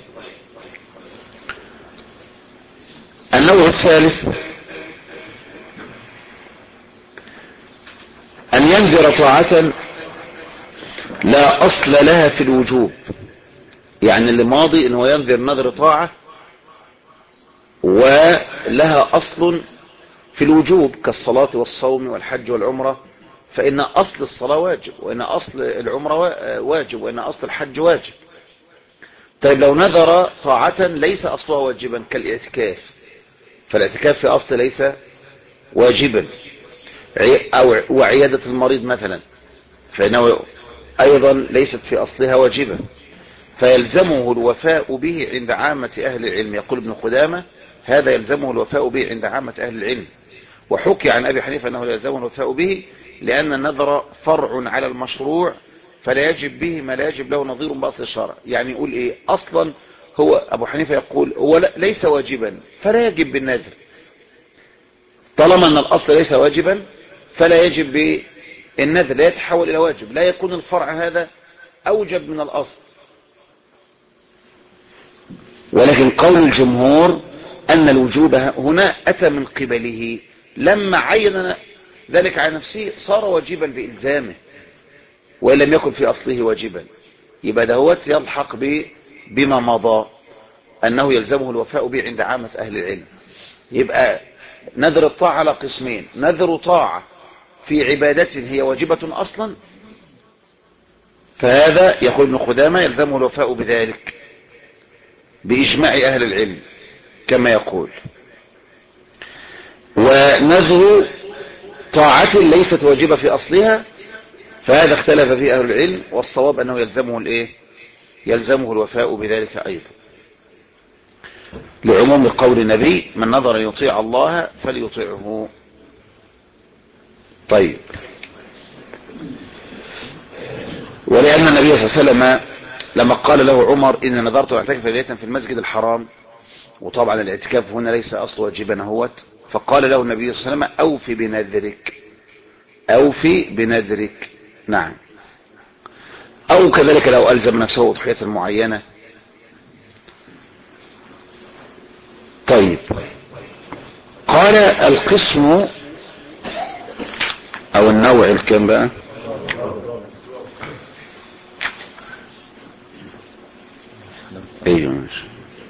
النوع الثالث أن ينذر طاعة لا أصل لها في الوجوب. يعني اللي ماضي أنه ينذر نذر طاعة ولها أصل في الوجوب، كالصلاة والصوم والحج والعمرة، فإن أصل الصلاة واجب، وإن أصل العمرة واجب، وإن أصل الحج واجب. طيب، لو نذر طاعة ليس أصلها واجبا كالاعتكاف، فالاعتكاف في أصل ليس واجبا، أو وعيادة المريض مثلا، فإنه أيضا ليست في أصلها واجبا، فيلزمه الوفاء به عند عامة أهل العلم. يقول ابن قدامة: هذا يلزمه الوفاء به عند عامة أهل العلم. وحكي عن أبي حنيفة أنه يلزمه الوفاء به لأن النذر فرع على المشروع، فلا يجب به ما لا يجب له نظير بأصل الشرع. يعني يقول إيه؟ أصلا هو أبو حنيفة يقول هو ليس واجبا فلا يجب بالنذر. طالما أن الأصل ليس واجبا فلا يجب بالنذر، لا يتحول إلى واجب، لا يكون الفرع هذا أوجب من الأصل. ولكن قول الجمهور أن الوجوب هنا أتى من قبله، لما عين ذلك على نفسه صار واجبا بإلزامه، وإن لم يكن في أصله واجبا. يبقى دهوت يلحق بما مضى أنه يلزمه الوفاء به عند عامة أهل العلم. يبقى نذر الطاعة على قسمين: نذر طاعة في عبادة هي واجبة أصلا، فهذا يقول ابن قدامة يلزمه الوفاء بذلك بإجماع أهل العلم كما يقول. ونذر طاعة ليست واجبة في أصلها، فهذا اختلف فيه أهل العلم، والصواب أنه يلزمه الوفاء بذلك أيضا، لعموم قول النبي: من نظر أن يطيع الله فليطيعه. طيب، ولأن النبي صلى الله عليه وسلم لما قال له عمر: إن نظرت أن أعتكف ليلة في المسجد الحرام، وطبعا الاعتكاف هنا ليس أصل واجبا هوت، فقال له النبي صلى الله عليه وسلم: أوفي بنذرك، أوفي بنذرك. نعم. أو كذلك لو ألزم نفسه أضحية معينة. طيب، قال القسم أو النوع الكام بقى؟ ايوه ماشي.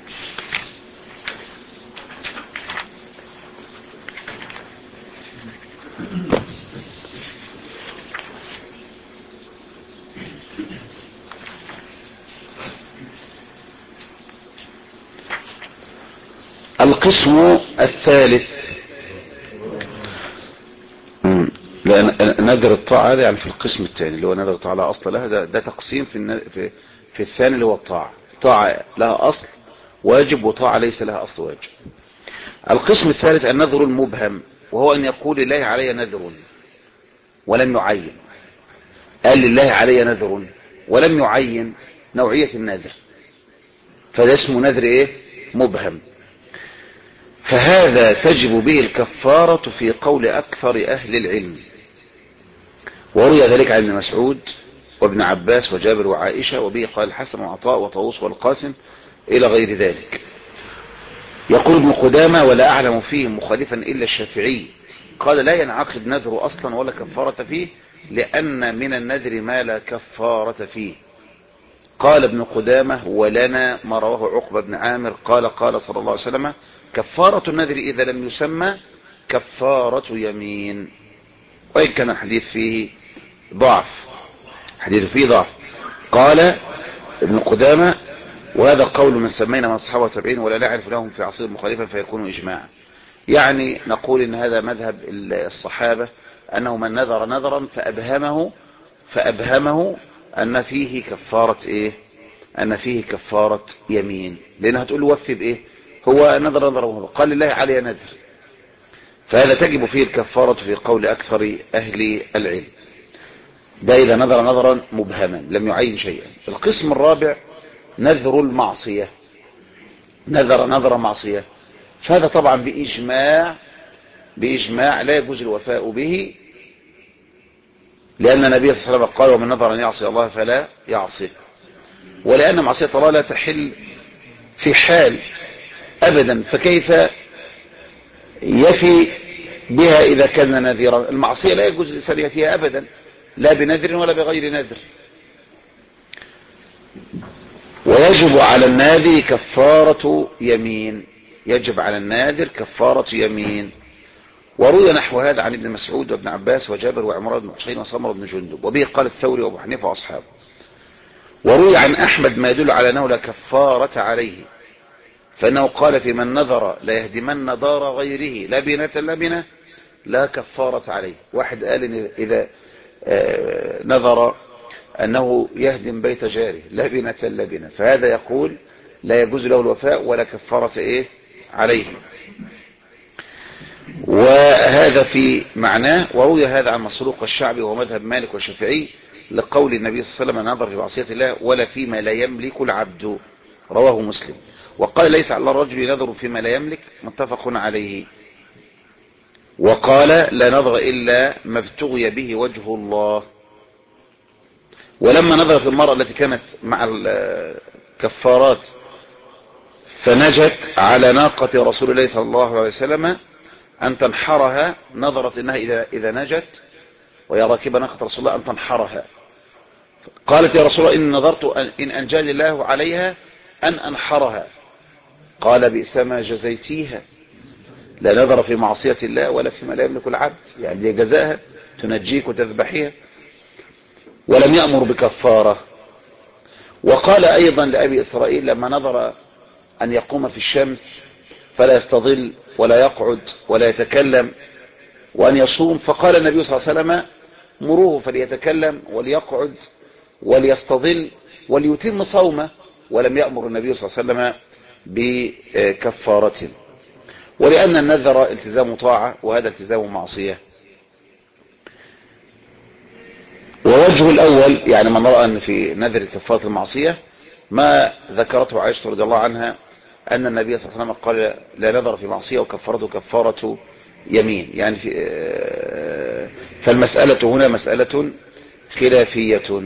القسم الثالث، لأن نذر الطاعة هذا يعني في القسم الثاني اللي هو نذر الطاعة لا أصل لها، ده تقسيم في الثاني اللي هو الطاعة. طاعة لها أصل واجب وطاعة ليس لها أصل واجب. القسم الثالث النذر المبهم، وهو أن يقول لله علي نذر ولم يعين. قال لله علي نذر ولم يعين نوعية النذر، فده اسمه نذر ايه؟ مبهم. فهذا تجب به الكفارة في قول أكثر أهل العلم، وروي ذلك عن ابن مسعود وابن عباس وجابر وعائشة، وبه قال الحسن وعطاء وطاووس والقاسم إلى غير ذلك. يقول ابن قدامة ولا أعلم فيه مخالفا إلا الشافعي، قال لا ينعقد نذر أصلا ولا كفارة فيه، لأن من النذر ما لا كفارة فيه. قال ابن قدامة ولنا ما رواه عقبة بن عامر قال قال صلى الله عليه وسلم كفارة النذر إذا لم يسمى كفارة يمين. وإن كان الحديث فيه ضعف، حديث فيه ضعف. قال ابن قدامة وهذا قول من سمينا من الصحابة والتابعين ولا نعرف لهم في عصير مخالفا فيكون إجماعا. يعني نقول إن هذا مذهب الصحابة، أنه من نذر نذرا فأبهمه أن فيه كفارة إيه؟ أن فيه كفارة يمين، لأنها تقول له وفي بإيه؟ هو نذر قال لله علي نذر، فهذا تجب فيه الكفارة في قول أكثر أهل العلم. ده إذا نذر نذرا مبهما لم يعين شيئا. القسم الرابع نذر المعصية، نذر نذر معصية، فهذا طبعا بإجماع لا يجوز الوفاء به، لأن النبي صلى الله عليه وسلم قال ومن نذر أن يعصي الله فلا يعصي، ولأن معصية الله لا تحل في حال أبدا، فكيف يفي بها إذا كان نذيرا؟ المعصية لا يجوز الإنسان يفيها أبدا، لا بنذر ولا بغير نذر. ويجب على الناذر كفارة يمين، يجب على الناذر كفارة يمين. وروي نحو هذا عن ابن مسعود وابن عباس وجابر وعمر بن حسين وسمر بن جندب، وبه قال الثوري وابو حنيفه واصحابه. وروي عن احمد ما يدل على انه لا كفارة عليه، فانه قال في من نذر لا يهدمن دار غيره لبنة لبنة لا كفارة عليه. واحد قال إن اذا نذر انه يهدم بيت جاره لبنة لبنة، فهذا يقول لا يجوز له الوفاء ولا كفارة ايه عليه، وهذا في معناه. وروي هذا عن مسروق الشعبي ومذهب مالك والشافعي لقول النبي صلى الله عليه وسلم نظر في معصية الله ولا فيما لا يملك العبد، رواه مسلم. وقال ليس على الرجل نذر فيما لا يملك، متفق عليه. وقال لا نذر إلا ما ابتغي به وجه الله. ولما نظر في المرأة التي كانت مع الكفارات فنجت على ناقة رسول الله صلى الله عليه وسلم أن تنحرها، نظرت إنها إذا نجت وهي راكبة ناقة رسول الله أن تنحرها، قالت يا رسول الله إن نظرت إن أنجاني الله عليها أن أنحرها. قال بئس ما جزيتيها، لا نظر في معصية الله ولا فيما لا يملك العبد، يعني دي جزاها تنجيك وتذبحيها، ولم يأمر بكفارة. وقال أيضا لأبي إسرائيل لما نظر أن يقوم في الشمس فلا يستظل ولا يقعد ولا يتكلم وأن يصوم، فقال النبي صلى الله عليه وسلم مروه فليتكلم وليقعد وليستظل وليتم صومه، ولم يأمر النبي صلى الله عليه وسلم بكفارته. ولأن النذر التزام طاعة وهذا التزام معصية. ووجه الأول يعني من رأى أن في نذر كفارة المعصية ما ذكرته عائشة رضي الله عنها أن النبي صلى الله عليه وسلم قال لا نذر في معصية وكفارته كفارة يمين، يعني فالمسألة هنا مسألة خلافية.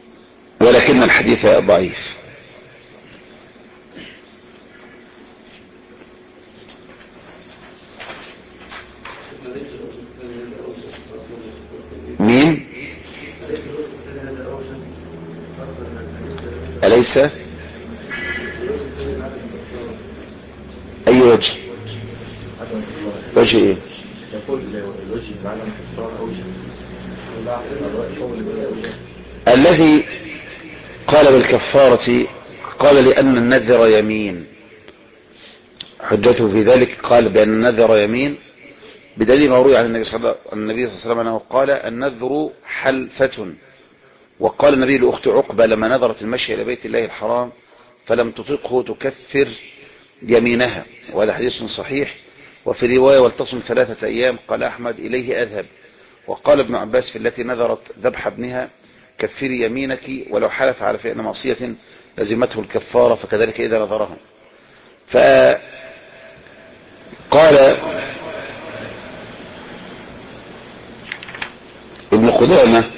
ولكن الحديث ضعيف. أليس أي وجه؟ وجه إيه؟ يقول الوجه بعدم الكفارة أوجه الذي قال بالكفارة قال لأن النذر يمين، حجته في ذلك قال بأن النذر يمين بدليل ما روي عن النبي صلى الله عليه وسلم أنه قال النذر حلفة. وقال النبي لأخت عقبة لما نذرت المشي إلى بيت الله الحرام فلم تطيقه تكفر يمينها، وهذا حديث صحيح. وفي رواية ولتصم 3 أيام قال أحمد إليه أذهب. وقال ابن عباس في التي نذرت ذبح ابنها كفري يمينك ولو حلف على فعل معصية لزمته الكفارة فكذلك إذا نذرها. فقال ابن قدامة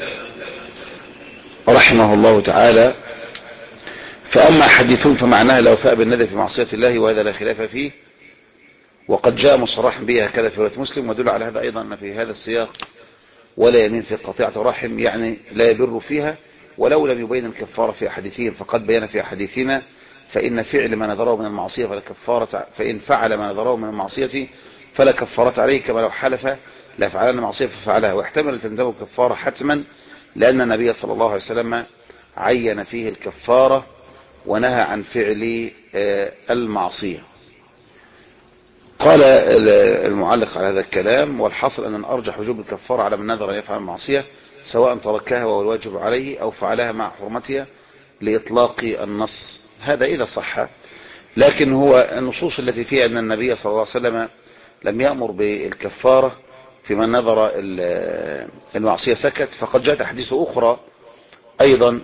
رحمه الله تعالى فأما حديثون فمعناها الوفاء بالنذر في معصية الله وهذا لا خلاف فيه، وقد جاء مصرحا به هكذا في رواية مسلم. ودل على هذا أيضا أن في هذا السياق ولا يمين في قطيعة رحم، يعني لا يبر فيها ولو لم يبين الكفارة في أحاديثهم، فقد بين في أحاديثنا فإن فعل ما نذره من المعصية فلا كفارة، فإن فعل ما نذره من المعصية فلا كفارة عليه، كما لو حلف لا فعلنا معصية ففعلها، واحتمل تندم الكفارة حتما لأن النبي صلى الله عليه وسلم عين فيه الكفارة ونهى عن فعل المعصية. قال المعلق على هذا الكلام والحاصل أن أرجح وجوب الكفارة على من نذر أن يفعل المعصية سواء تركها وهو الواجب عليه أو فعلها مع حرمتها لإطلاق النص، هذا إذا صح. لكن هو النصوص التي فيها أن النبي صلى الله عليه وسلم لم يأمر بالكفارة في من نذر المعصية سكت، فقد جاءت أحاديث أخرى أيضا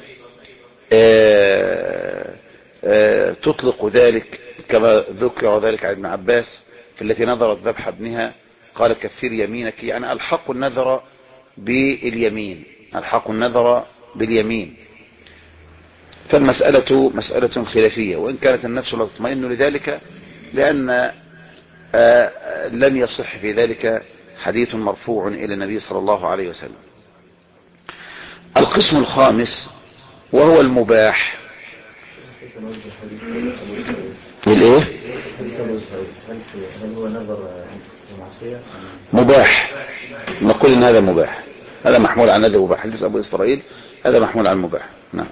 تطلق ذلك كما ذكر ذلك عن ابن عباس في التي نذرت ذبح ابنها قال كفر يمينك، يعني الحق النذر باليمين، الحق النذر باليمين. فالمسألة مسألة خلافية، وإن كانت النفس لا تطمئن لذلك لأن لم يصح في ذلك حديث مرفوع إلى النبي صلى الله عليه وسلم. القسم الخامس وهو المباح. الايه؟ هل هو نظر معصية؟ مباح، نقول ان هذا مباح، هذا محمول على نذر مباح، حديث ابو اسرائيل هذا محمول على المباح. نعم.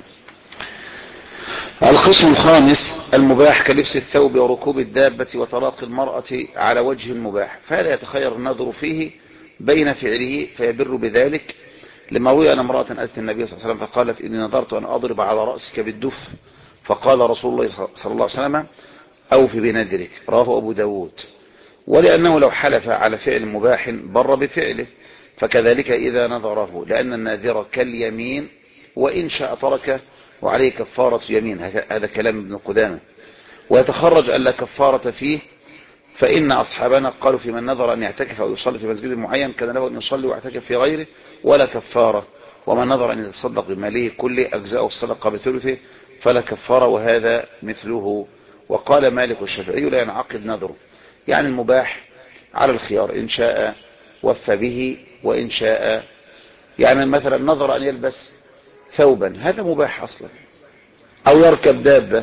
القسم الخامس المباح كلبس الثوب وركوب الدابة وطلاق المرأة على وجه مباح، فهذا يتخير النظر فيه بين فعله فيبر بذلك، لما روي أن امرأة أتت النبي صلى الله عليه وسلم فقالت إني نظرت أن أضرب على رأسك بالدف، فقال رسول الله صلى الله عليه وسلم أوفي بنذرك، رواه أبو داود. ولأنه لو حلف على فعل مباح بر بفعله، فكذلك إذا نظره، لأن الناذر كاليمين وإن شاء تركه وعليه كفارة يمين، هذا كلام ابن قدامة. ويتخرج أن لا كفارة فيه، فإن أصحابنا قالوا في من نظر أن يعتكف أو يصلي في مسجد معين كان له أن يصلي ويعتكف في غيره ولا كفارة، ومن نظر أن يتصدق بماله كله أجزاء الصدقة بثلثه فلا كفارة، وهذا مثله. وقال مالك والشافعي لا ينعقد نذره، يعني المباح على الخيار، إن شاء وفى به وإن شاء، يعني مثلا نظر أن يلبس ثوبا هذا مباح أصلا، أو يركب دابة،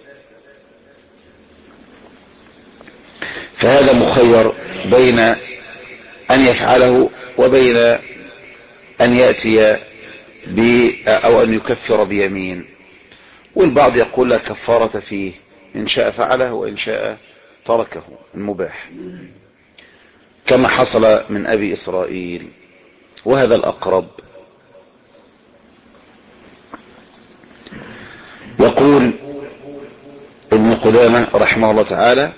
فهذا مخير بين أن يفعله وبين أن يأتي أو أن يكفر بيمين. والبعض يقول لا كفارة فيه، إن شاء فعله وإن شاء تركه، المباح كما حصل من أبي إسرائيل، وهذا الأقرب. يقول ابن قدامة رحمه الله تعالى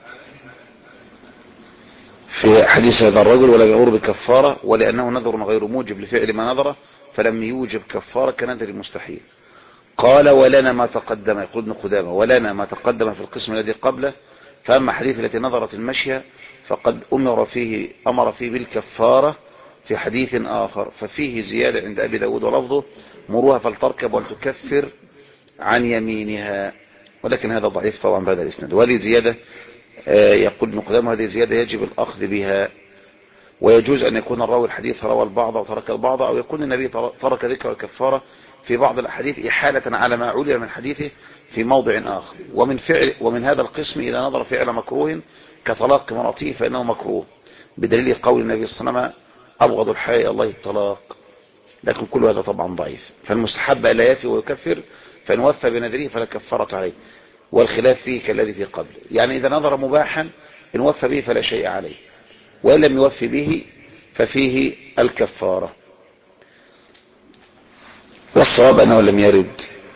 في حديث هذا الرجل ولم يأمر بكفارة ولأنه نذر غير موجب لفعل ما نذره فلم يوجب كفارة كنذر المستحيل. قال ولنا ما تقدم، يقول ابن قدامة ولنا ما تقدم في القسم الذي قبله، فأما حديث التي نظرت المشية فقد أمر فيه بالكفارة في حديث آخر، ففيه زيادة عند أبي داود ولفظه مروها فلتركب ولتكفر عن يمينها، ولكن هذا ضعيف طبعا بهذا الإسناد. وهذه زيادة يقول ابن قدامة هذه زيادة يجب الأخذ بها، ويجوز أن يكون الراوي الحديث روى البعض وترك البعض، أو يكون النبي ترك ذكر الكفارة في بعض الأحاديث إحالة على ما علم من حديثه في موضع آخر. ومن هذا القسم إذا نظر فعل مكروه كطلاق امرأته فإنه مكروه، بدليل قول النبي صلى الله عليه وسلم أبغض الحياء إلى الله الطلاق. لكن كل هذا طبعا ضعيف. فالمستحب ألا يفي ويكفر، فإن وفى بنذره فلا كفارة عليه، والخلاف فيه كالذي في قبل. يعني إذا نظر مباحا إن وفى به فلا شيء عليه، وإن لم يوفي به ففيه الكفارة. والصواب أنه لم يرد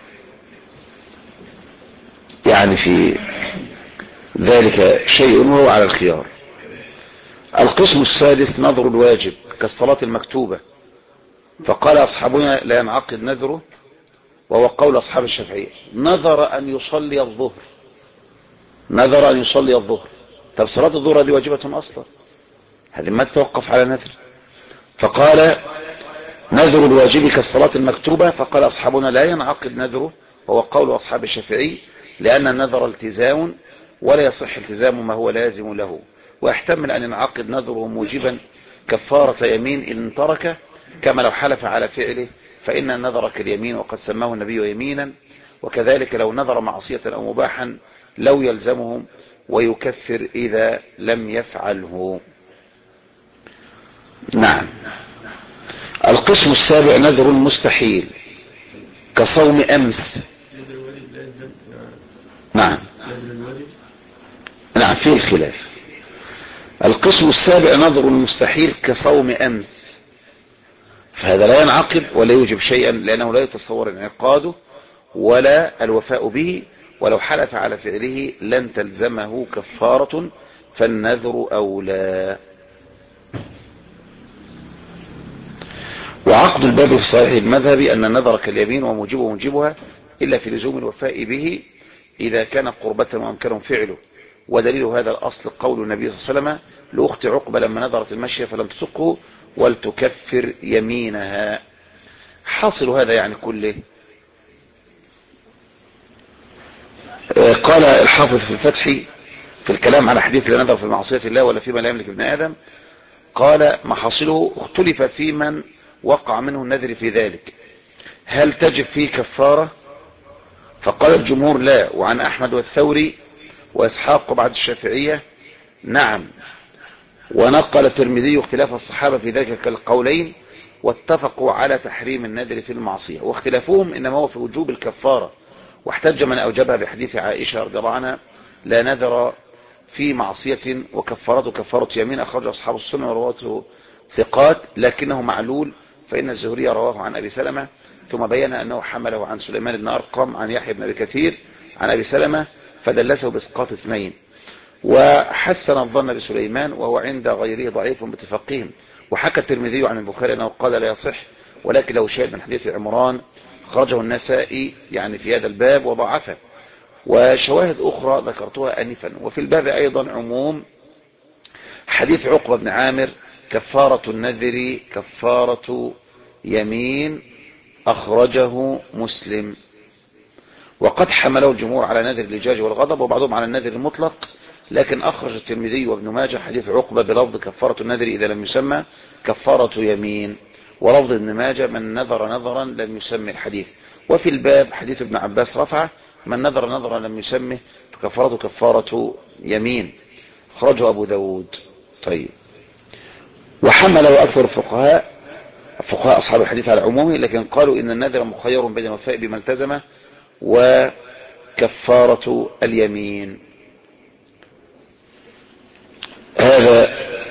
يعني في ذلك شيء، وهو على الخيار. القسم السادس نظر الواجب كالصلاة المكتوبة، فقال أصحابنا لا ينعقد نذره، وهو قول أصحاب الشافعية. نذر أن يصلي الظهر، نذر أن يصلي الظهر. طب صلاة الظهر هذه واجبة أصلا، هذه ما تتوقف على نذر. فقال نذر الواجب كالصلاة المكتوبة، فقال أصحابنا لا ينعقد نذره، وهو قول أصحاب الشافعي، لأن النذر التزام ولا يصح التزام ما هو لازم له، ويحتمل أن ينعقد نذره موجبا كفارة يمين إن ترك، كما لو حلف على فعله فإن النذر كاليمين وقد سماه النبي يمينا. وكذلك لو نذر معصية أو مباحا لو يلزمهم ويكفر إذا لم يفعله. نعم. القسم السابع نذر مستحيل كصوم أمس. نعم نعم فيه الخلاف. القسم السابع نذر مستحيل كصوم أمس، فهذا لا ينعقد ولا يوجب شيئا، لأنه لا يتصور انعقاده ولا الوفاء به، ولو حلف على فعله لن تلزمه كفارة، فالنذر أولى. وعقد الباب في صحيح المذهب أن النذر كاليمين وموجبه موجبها إلا في لزوم الوفاء به إذا كان قربة وأمكن فعله. ودليل هذا الأصل قول النبي صلى الله عليه وسلم لأخت عقبة لما نذرت المشي فلم تسقه ولتكفر يمينها. حاصل هذا يعني كله. قال الحافظ في الفتح في الكلام على حديث لا نذر في معصية الله ولا فيما لا يملك ابن آدم، قال محاصله اختلف في من وقع منه النذر في ذلك، هل تجب فيه كفارة؟ فقال الجمهور لا، وعن أحمد والثوري وإسحاق وبعد الشافعية نعم. ونقل الترمذي اختلاف الصحابة في ذلك كالقولين، واتفقوا على تحريم النذر في المعصية، واختلافهم إنما هو في وجوب الكفارة. واحتج من أوجبها بحديث عائشة رضي الله عنها لا نذر في معصية وكفارته كفارة يمين، أخرج أصحاب السنة ورواته ثقات، لكنه معلول، فإن الزهري رواه عن أبي سلمة ثم بين أنه حمله عن سليمان بن أرقم عن يحيى بن أبي كثير عن أبي سلمة فدلسه بإسقاط اثنين. وحسن الظن بسليمان وهو عند غيره ضعيف باتفاقهم. وحكى الترمذي عن البخاري أنه قال لا يصح، ولكن لو شاهد من حديث عمران خرجه النسائي يعني في هذا الباب وضعفه، وشواهد أخرى ذكرتها آنفا. وفي الباب أيضا عموم حديث عقبة بن عامر كفارة النذر كفارة يمين، أخرجه مسلم. وقد حمله الجمهور على نذر اللجاج والغضب، وبعضهم على النذر المطلق، لكن أخرج الترمذي وابن ماجه حديث عقبة بلفظ كفارة النذر إذا لم يسمى كفارة يمين، ولفظ ابن ماجه من نذر نذرا لم يسمي الحديث. وفي الباب حديث ابن عباس رفعه من نذر نذرا لم يسمه فكفارته كفارة يمين، أخرجه أبو داود. طيب. وحمله أكثر الفقهاء أصحاب الحديث على عمومه، لكن قالوا إن النذر مخير بين الوفاء بما التزمه وكفارة اليمين. هذا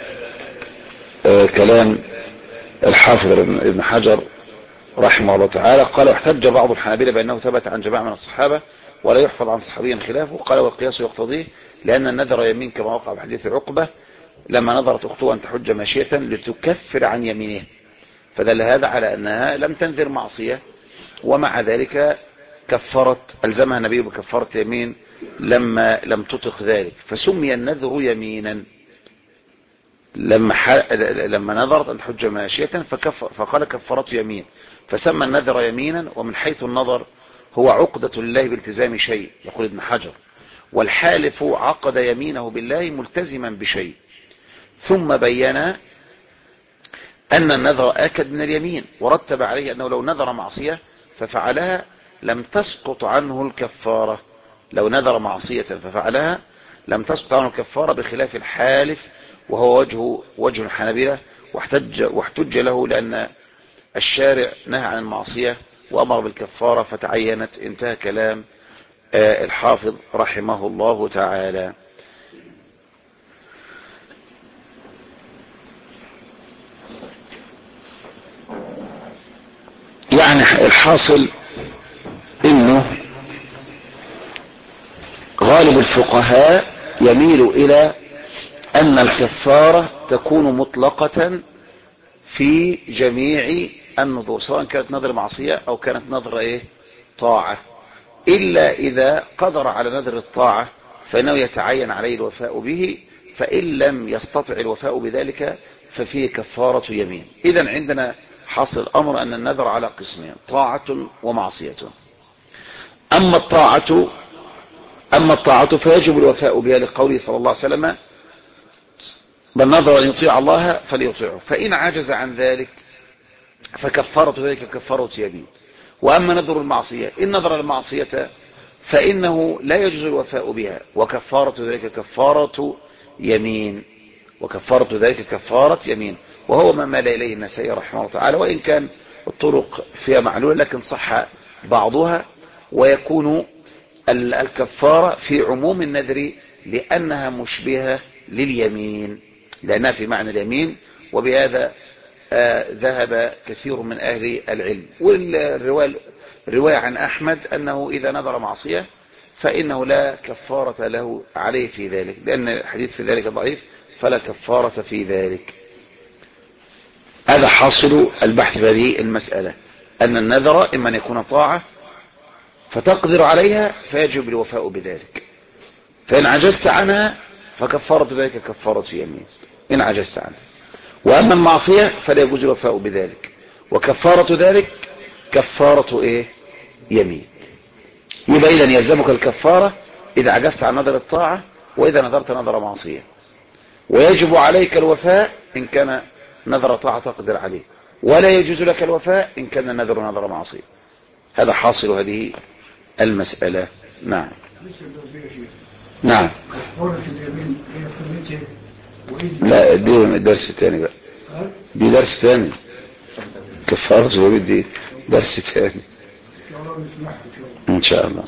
كلام الحافظ ابن حجر رحمه الله تعالى. قال واحتج بعض الحنابلة بأنه ثبت عن جماعة من الصحابة ولا يحفظ عن صحابي خلافه. قال والقياس يقتضيه، لأن النذر يمين كما وقع بحديث عقبة لما نظرت أخته أن تحج ماشية لتكفر عن يمينه، فدل هذا على أنها لم تنذر معصية، ومع ذلك كفرت، ألزمها النبي بكفارة يمين لما لم تطق ذلك، فسمي النذر يمينا لما نظرت أن تحج ماشية فقال كفارة يمين، فسمى النذر يمينا. ومن حيث النظر هو عقدة لله بالتزام شيء، يقول ابن حجر، والحالف عقد يمينه بالله ملتزما بشيء، ثم بين أن النذر آكد من اليمين، ورتب عليه أنه لو نذر معصية ففعلها لم تسقط عنه الكفارة. لو نذر معصية ففعلها لم تسقط عنه الكفارة، بخلاف الحالف وهو وجه الحنابلة، واحتج له لأن الشارع نهى عن المعصية وأمر بالكفارة فتعينت. انتهى كلام الحافظ رحمه الله تعالى. يعني الحاصل انه غالب الفقهاء يميل الى ان الكفارة تكون مطلقة في جميع النذور، سواء كانت نذر معصية او كانت نذر طاعة، الا اذا قدر على نذر الطاعة فانه يتعين عليه الوفاء به، فان لم يستطع الوفاء بذلك ففيه كفارة يمين. اذا عندنا حاصل الامر ان النذر على قسمين، طاعة ومعصية. اما الطاعة فيجب الوفاء بها لقوله صلى الله عليه وسلم: من نذر ان يطيع الله فليطيعه، فان عجز عن ذلك فكفارة ذلك كفارة يمين. واما نذر المعصية، ان نذر المعصية فانه لا يجوز الوفاء بها، وكفارة ذلك كفارة يمين، وهو ما مال اليه النسائي رحمه الله تعالى، وان كان الطرق فيها معلولة لكن صح بعضها. ويكون الكفارة في عموم النذر لأنها مشبهة لليمين، لأنها في معنى اليمين، وبهذا ذهب كثير من أهل العلم. والرواية عن أحمد أنه إذا نذر معصية فإنه لا كفارة له عليه في ذلك، لأن الحديث في ذلك ضعيف، فلا كفارة في ذلك. هذا حاصل البحث في هذه المسألة، أن النذر إما أن يكون طاعة فتقدر عليها فيجب الوفاء بذلك، فإن عجزت عنها فكفارة ذلك كفارة يمين إن عجزت عنها. وأما المعصية فلا يجوز الوفاء بذلك، وكفارة ذلك كفارة يمين. يبقى إذن يلزمك الكفارة إذا عجزت عن نذر الطاعة، وإذا نذرت نذر معصية، ويجب عليك الوفاء إن كان نذر طاعة تقدر عليه، ولا يجوز لك الوفاء إن كان النذر نذر معصية. هذا حاصل هذه المسألة. نعم نعم. لا دي درس ثاني بقى، دي درس ثاني، كفارة اليمين دي درس ثاني ان شاء الله.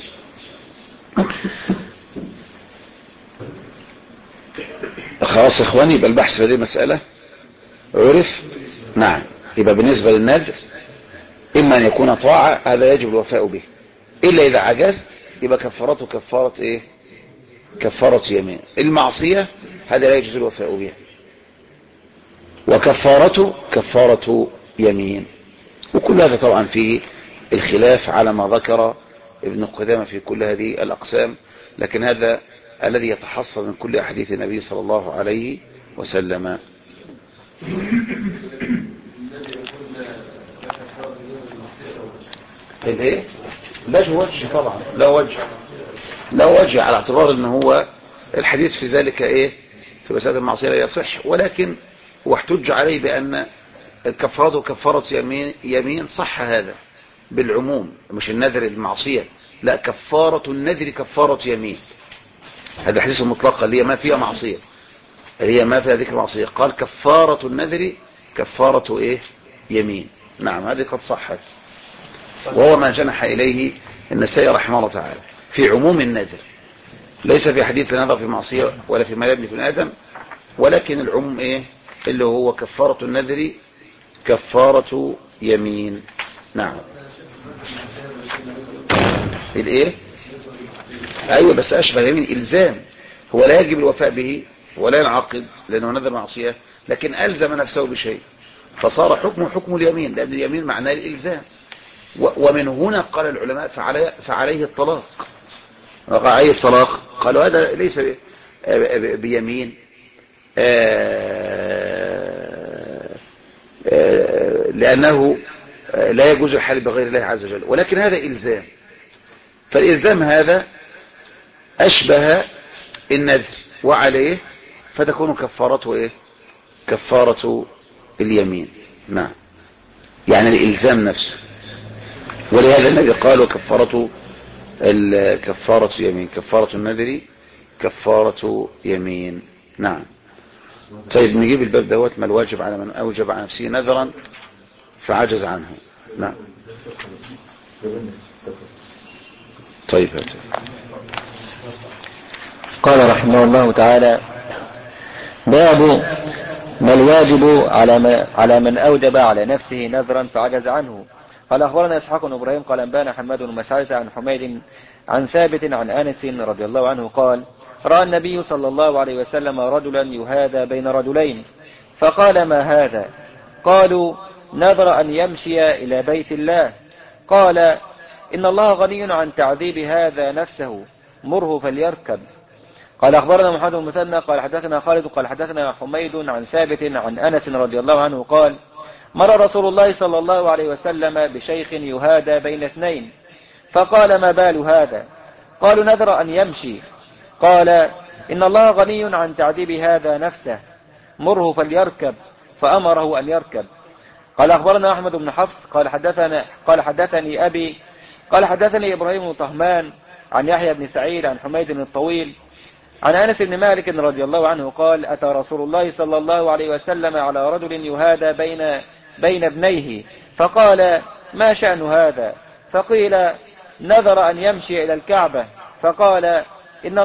خلاص يا اخواني، يبقى البحث في هذه المسألة عرف. نعم. يبقى بالنسبة للنذر اما ان يكون طاعة، هذا يجب الوفاء به، الا اذا عجزت يبقى كفارته كفارة يمين. المعصية هذا لا يجوز الوفاء بها، وكفارته كفارة يمين. وكل هذا طبعا فيه الخلاف على ما ذكر ابن قدامة في كل هذه الأقسام، لكن هذا الذي يتحصل من كل أحاديث النبي صلى الله عليه وسلم. الايه؟ لا وجه طبعا، لا وجه على اعتبار ان هو الحديث في ذلك في مسألة المعصية لا يصح، ولكن هو احتج عليه بأن الكفارة كفارة يمين، صح هذا بالعموم، مش النذر المعصية، لا كفارة النذر كفارة يمين. هذا الحديث المطلقة اللي هي ما فيها معصية، هي ما فيها ذكر معصية، قال كفارة النذر كفارة يمين. نعم هذه قد صحت، وهو ما جنح إليه النسائي رحمه الله تعالى في عموم النذر، ليس في حديث النذر في معصية ولا في ما يبني في آدم، ولكن العموم اللي هو كفارة النذر كفارة يمين. نعم. ايوه بس اشبه يمين الزام، هو لا يجب الوفاء به ولا ينعقد لانه نذر معصية، لكن الزم نفسه بشيء فصار حكمه حكم اليمين، لان اليمين معناه الالزام. ومن هنا قال العلماء فعليه الطلاق. عليه الطلاق قالوا هذا ليس بيمين، لأنه لا يجوز الحلف بغير الله عز وجل، ولكن هذا إلزام، فالإلزام هذا أشبه النذر وعليه فتكون كفارته كفارة اليمين. نعم يعني الإلزام نفسه. ولهذا النبي قال وكفارة كفارة يمين، كفارة النذر كفارة يمين. نعم. طيب نجيب الباب دوت، ما الواجب على من أوجب على نفسه نذرا فعجز عنه. نعم. طيب قال رحمه الله تعالى: باب ما الواجب على من أوجب على نفسه نذرا فعجز عنه. قال أخبرنا إسحاق بن إبراهيم قال أنبانا حماد بن مسعدة عن حميد عن ثابت عن أنس رضي الله عنه قال: رأى النبي صلى الله عليه وسلم رجلا يهادى بين رجلين فقال: ما هذا؟ قالوا: نذر أن يمشي إلى بيت الله. قال: إن الله غني عن تعذيب هذا نفسه، مره فليركب. قال أخبرنا محمد بن المثنى قال حدثنا خالد قال حدثنا حميد عن ثابت عن أنس رضي الله عنه قال: مر رسول الله صلى الله عليه وسلم بشيخ يهادى بين اثنين فقال: ما بال هذا؟ قالوا: نذر أن يمشي. قال: إن الله غني عن تعذيب هذا نفسه، مره فليركب. فأمره أن يركب. قال أخبرنا أحمد بن حفص قال حدثني أبي قال حدثني إبراهيم بن طهمان عن يحيى بن سعيد عن حميد الطويل عن أنس بن مالك رضي الله عنه قال: أتى رسول الله صلى الله عليه وسلم على رجل يهادى بين ابنيه فقال: ما شأن هذا؟ فقيل: نذر أن يمشي إلى الكعبة. فقال: إن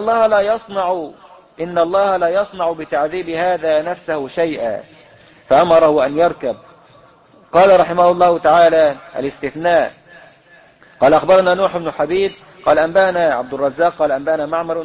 الله لا يصنع بتعذيب هذا نفسه شيئا، فأمره أن يركب. قال رحمه الله تعالى: الاستثناء. قال أخبرنا نوح بن حبيب قال أنبانا عبد الرزاق قال أنبانا معمر.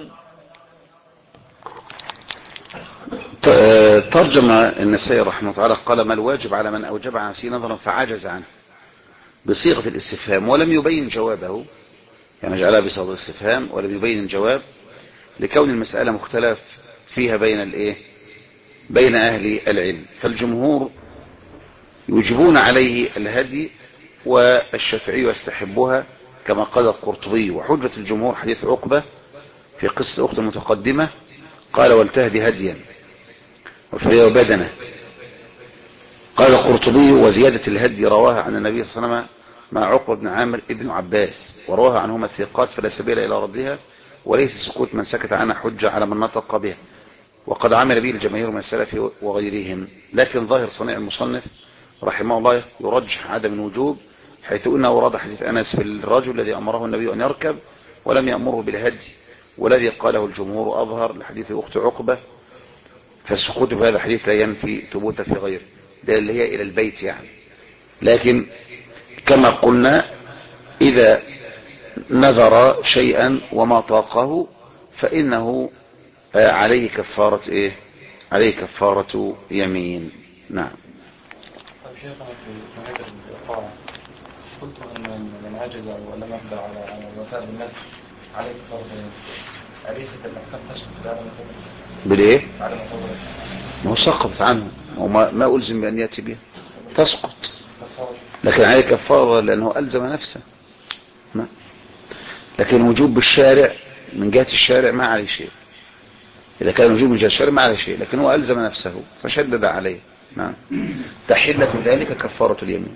ترجم النسائي رحمه الله تعالى قال: ما الواجب على من أوجب عن نفسه نذرا فعجز عنه، بصيغة الاستفهام، ولم يبين جوابه، يعني جعلها بصيغة الاستفهام ولم يبين الجواب، لكون المسألة مختلف فيها بين أهل العلم. فالجمهور يوجبون عليه الهدي، والشافعي يستحبها كما قال القرطبي. وحجة الجمهور حديث عقبة في قصة أخت المتقدمة قال: والتهدي هديا وفريه بدنه. قال القرطبي: وزيادة الهدي رواها عن النبي صلى الله عليه وسلم مع عقبة بن عامر ابن عباس، ورواها عنهما الثقات، فلا سبيل إلى ردها، وليس سكوت من سكت عنها حجة على من نطق بها، وقد عمل به الجماهير من السلف وغيرهم. لكن ظاهر صنيع المصنف رحمه الله يرجح عدم الوجوب، حيث انه ورد حديث انس في الرجل الذي امره النبي ان يركب ولم يأمره بالهدي، والذي قاله الجمهور اظهر لحديث اخت عقبة، فالسكوت في هذا الحديث لا ينفي ثبوته في غيره، ده اللي هي الى البيت يعني. لكن كما قلنا اذا نذر شيئا وما طاقه فانه عليه كفارة عليه كفارة يمين. نعم. شيخنا في هذا الإقامة قلت أن من عجز ولم يقدر على الوفاء بالنفس عليه كفارة يمين، أليست الأحكام تسقط بعد ما تدرك؟ بالإيه؟ بعد ما تدرك ما هو سقطت عنه وما ألزم بأن يأتي بها، تسقط، لكن عليه كفارة لأنه ألزم نفسه. نعم. لكن وجوب بالشارع من جهة الشارع ما عليه شيء، إذا كان وجوب من جهة الشارع ما عليه شيء، لكن هو ألزم نفسه فشدد عليه. نعم. تحلة ذلك كفارة اليمين.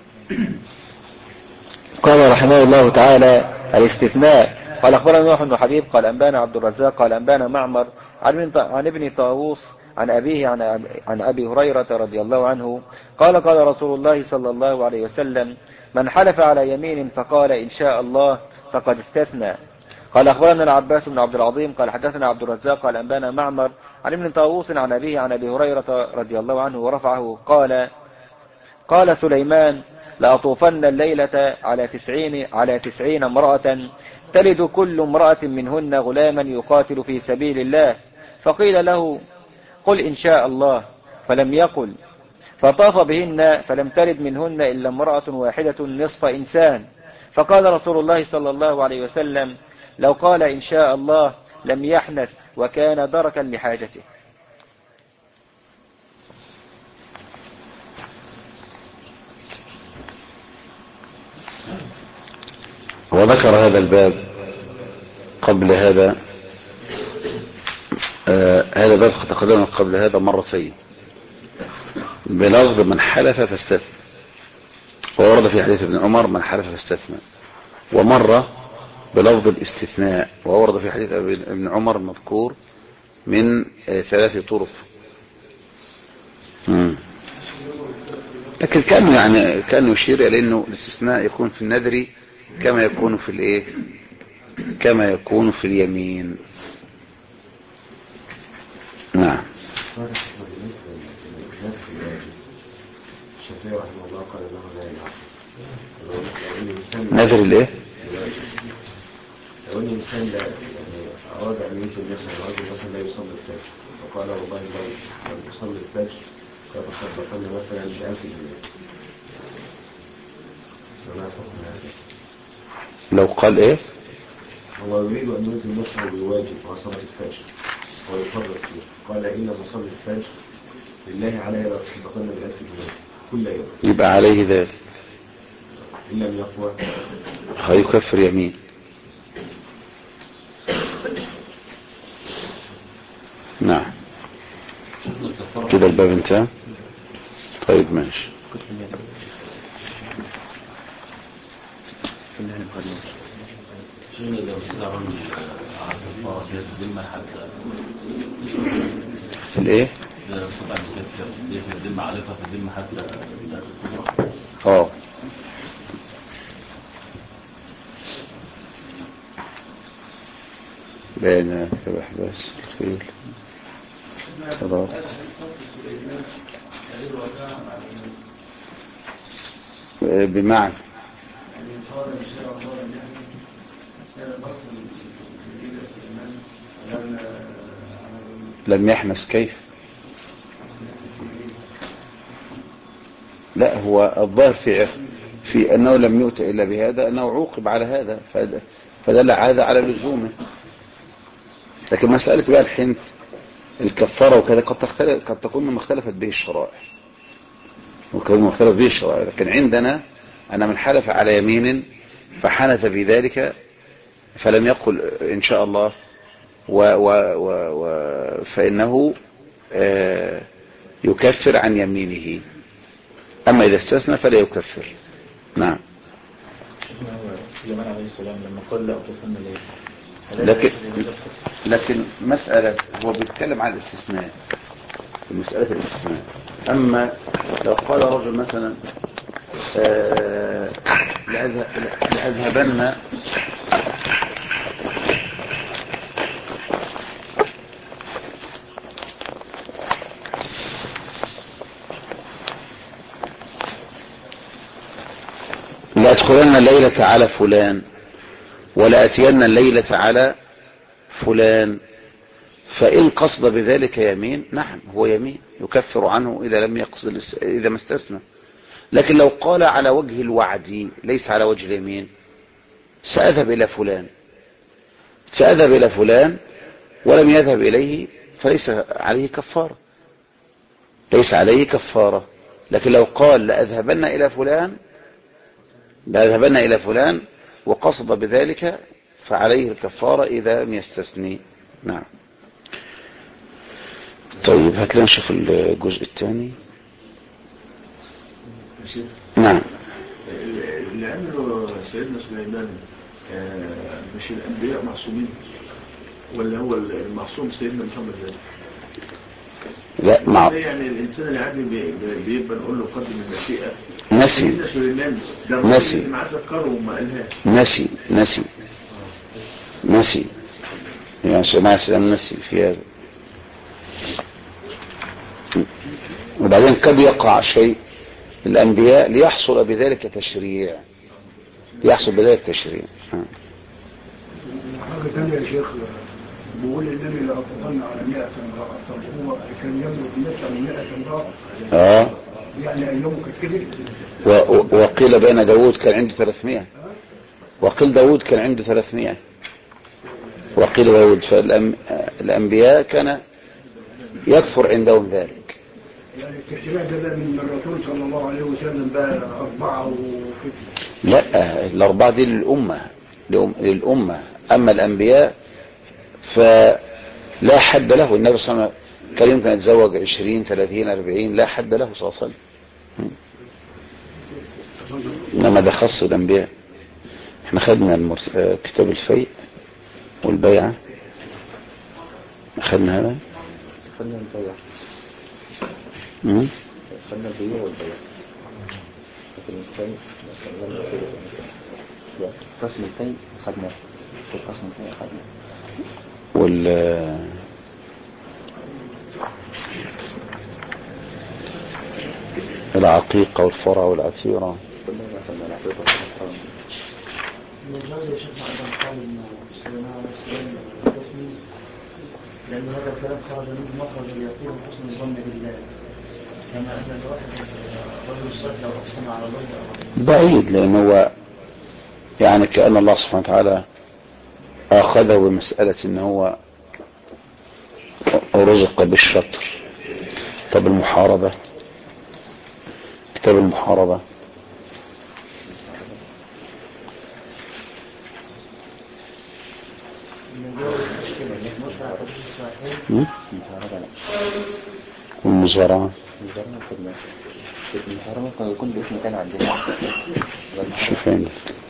قال رحمه الله تعالى: الاستثناء. قال أخبرنا نوح بن حبيب قال أنبانا عبد الرزاق قال أنبانا معمر عن ابن طاووس عن أبيه عن أبي هريرة رضي الله عنه قال: قال رسول الله صلى الله عليه وسلم: من حلف على يمين فقال إن شاء الله فقد استثنى. قال أخبرنا العباس بن عبد العظيم قال حدثنا عبد الرزاق قال أنبانا معمر عن ابن طاووس عن أبيه عن أبي هريرة رضي الله عنه ورفعه قال سليمان: لأطوفن الليلة على 90 امرأة تلد كل امرأة منهن غلاما يقاتل في سبيل الله، فقيل له: قل إن شاء الله، فلم يقل، فطاف بهن فلم تلد منهن إلا امرأة واحدة نصف إنسان، فقال رسول الله صلى الله عليه وسلم: لو قال إن شاء الله لم يحنث وكان دركا لحاجته. وذكر هذا الباب قبل هذا هذا باب تقدم قبل هذا مرتين بلفظ من حلف فاستثنى، وورد في حديث ابن عمر من حلف فاستثنى. ومرة بلفظ الاستثناء، وورد في حديث ابن عمر المذكور من 3 طرق. لكن كانوا يشير الى انه الاستثناء يكون في النذر كما يكون في الايه، كما يكون في اليمين. نعم. نذر الايه؟ لو ان الانسان لا اراد ان ينزل مثلا رجل مثلا لا يصلي الفجر وقال والله لو يصلي الفجر فتصدقنا مثلا ب1000 جنيه، فما حكم هذا؟ لو قال ايه؟ هو يريد ان ينزل نفسه بواجب وصلاه الفجر ويفرط فيه، قال ان تصلي الفجر لله علي لا تصدقن ب1000 جنيه كل يوم، يبقى عليه ذلك، ان لم يقوى هيكفر يمين. نعم. كده الباب انتهى. طيب ماشي. الايه؟ بين كبحباس الخيل صدار بمعنى لم يحنس كيف؟ لا، هو الظاهر في أنه لم يؤت إلا بهذا، أنه عوقب على هذا فدل هذا على لزومه. لكن مسألة بقى الحنث الكفارة وكذا قد تكون مما اختلفت به الشرائع، لكن عندنا أن من حلف على يمين فحنث في ذلك فلم يقل إن شاء الله فإنه يكفر عن يمينه، أما إذا استثنى فلا يكفر. نعم. سليمان عليه السلام لما قال لا أطوفن ليه، لكن مسألة هو بيتكلم عن الاستثناء، في مسألة الاستثناء. أما لو قال رجل مثلا لأذهبن لأدخلن الليلة على فلان ولا أتين الليلة على فلان، فإن قصد بذلك يمين، نعم هو يمين يكفر عنه إذا لم يقصد، إذا ما استثنى. لكن لو قال على وجه الوعد ليس على وجه اليمين، سأذهب إلى فلان ولم يذهب إليه فليس عليه كفارة. لكن لو قال لأذهبن إلى فلان وقصد بذلك فعليه الكفارة إذا لم يستثني. نعم. طيب هكذا نشوف الجزء الثاني. نعم. اللي عمله سيدنا سليمان مش الأنبياء معصومين ولا هو المعصوم سيدنا محمد؟ لا يعني الإنسان العادي بيبقى نقول له قدم المشيئة. نسي ما ذكره وما قالهاش. نسي يعني سمع السلام نسي في هذا. وبعدين قد يقع شيء الأنبياء ليحصل بذلك تشريع. حاجة ثانية يا شيخ، بقول إنني لأطلن على 100 امرأة، طب هو كان يملك مثل 100 امرأة؟ يعني أيامه كانت كده. وقيل بين داود كان عنده 300، وقيل داود كان عنده 300، وقيل داود. فالأنبياء كان يكفر عندهم ذلك. يعني التشريع ده من الرسول صلى الله عليه وسلم بقى 4 وكده؟ لا، ال4 دي للأمة. أما الأنبياء فلا حد له. النبي صلى الله عليه وسلم كان يمكن يتزوج 20 30 40، لا حد له صلى الله عليه وسلم. إنما ده خص الأنبياء. احنا خدنا كتاب الفيء والبيعة، خدنا هذا، خدنا البيع، خدنا البيع والبيع، لكن الفيء قسم الفيء خدناه، قسم الفيء خدناه، العقيقة والفرع والعتيرة. لأن هذا الكلام خرج منه مخرج يكون حسن الظن بالله، كما أن الواحد رجل الصالح لو أقسم على الله بعيد، لأنه هو يعني كأن الله سبحانه وتعالى أخذه بمسألة إن هو رزق بالشطر. طب المحاربة، كتاب المحاربة والمزارعة، المحاربة كان يكون باسم كان عندنا شوفين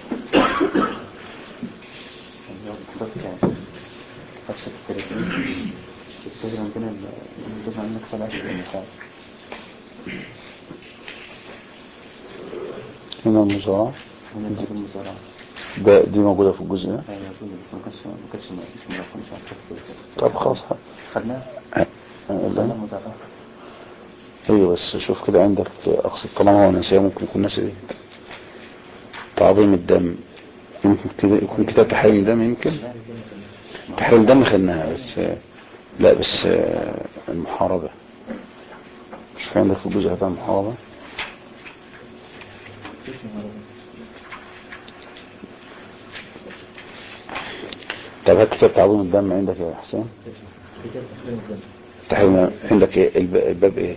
عندنا عندك 7 المحاربة. هنا المزارعة، دي موجودة في الجزء ده. طب خلاص خدناها. ايوه بس شوف كده عندك اقصد، طالما هو نسيه ممكن يكون ناسي دي. تعظيم الدم يمكن كده يكون كتاب تحريم الدم، يمكن تحريم الدم خدناها، بس لا بس المحاربة شوف عندك في الجزء بتاع المحاربة. طب هات كتاب تعظيم الدم عندك يا حسين. تحريم عندك ايه الباب ايه؟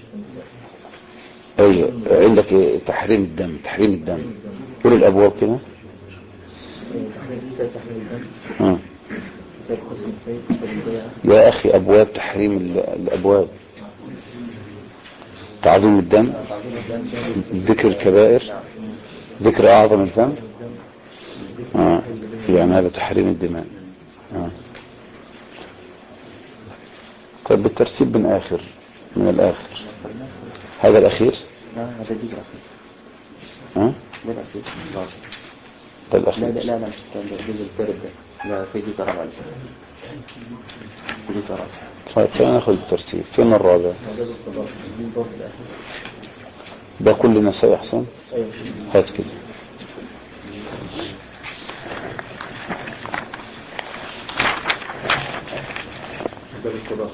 ايوه عندك ايه؟ تحريم الدم، تحريم الدم. كل الابواب كده. يا اخي ابواب تحريم الابواب، تعظيم الدم، ذكر الكبائر، ذكر اعظم الذنب. يعني هذا تحريم الدماء. طيب بالترتيب من اخر من الاخر، هذا الاخير. هذا دي الاخير. ده الاخير. ده الاخير. لا مش الجزء الثالث ده، لا في دي طرف على دي طرف. طيب خلينا ناخذ الترتيب. فين الرابع؟ ده كل نساء احسن. هات كده. ده بالقضاء.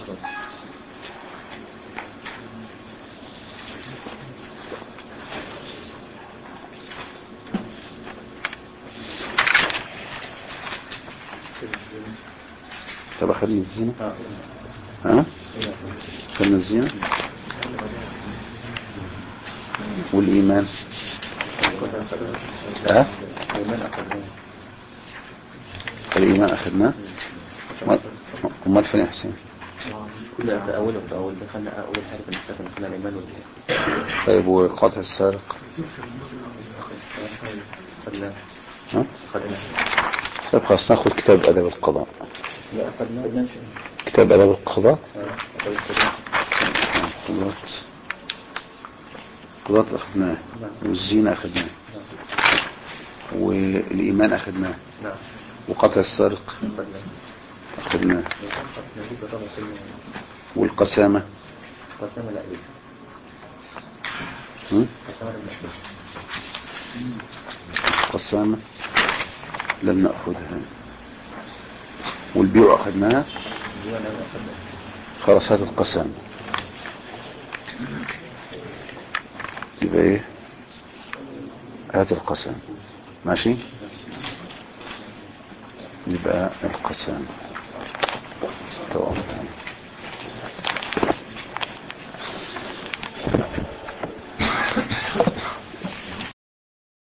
طب اخذنا الزينة. اخذنا الزينة والايمان. الايمان اخذناه. امال فين يا حسين؟ كل اول دخلنا اول حاجه في الكتاب دخلنا الايمان والإسلام. طيب وقطع السارق؟ خدنا. طيب خلاص ناخذ كتاب ادب القضاء. لا خدنا كتاب ادب القضاء. قضاء اخذناه، والزينة اخذناه، والايمان اخذناه، وقطع السارق اخذناه، والقسامة. لا القسامة لم نأخذها، والبيع أخذناها. خلاص هذا القسامة يبقى ايه؟ هذا القسامة ماشي، يبقى القسامة.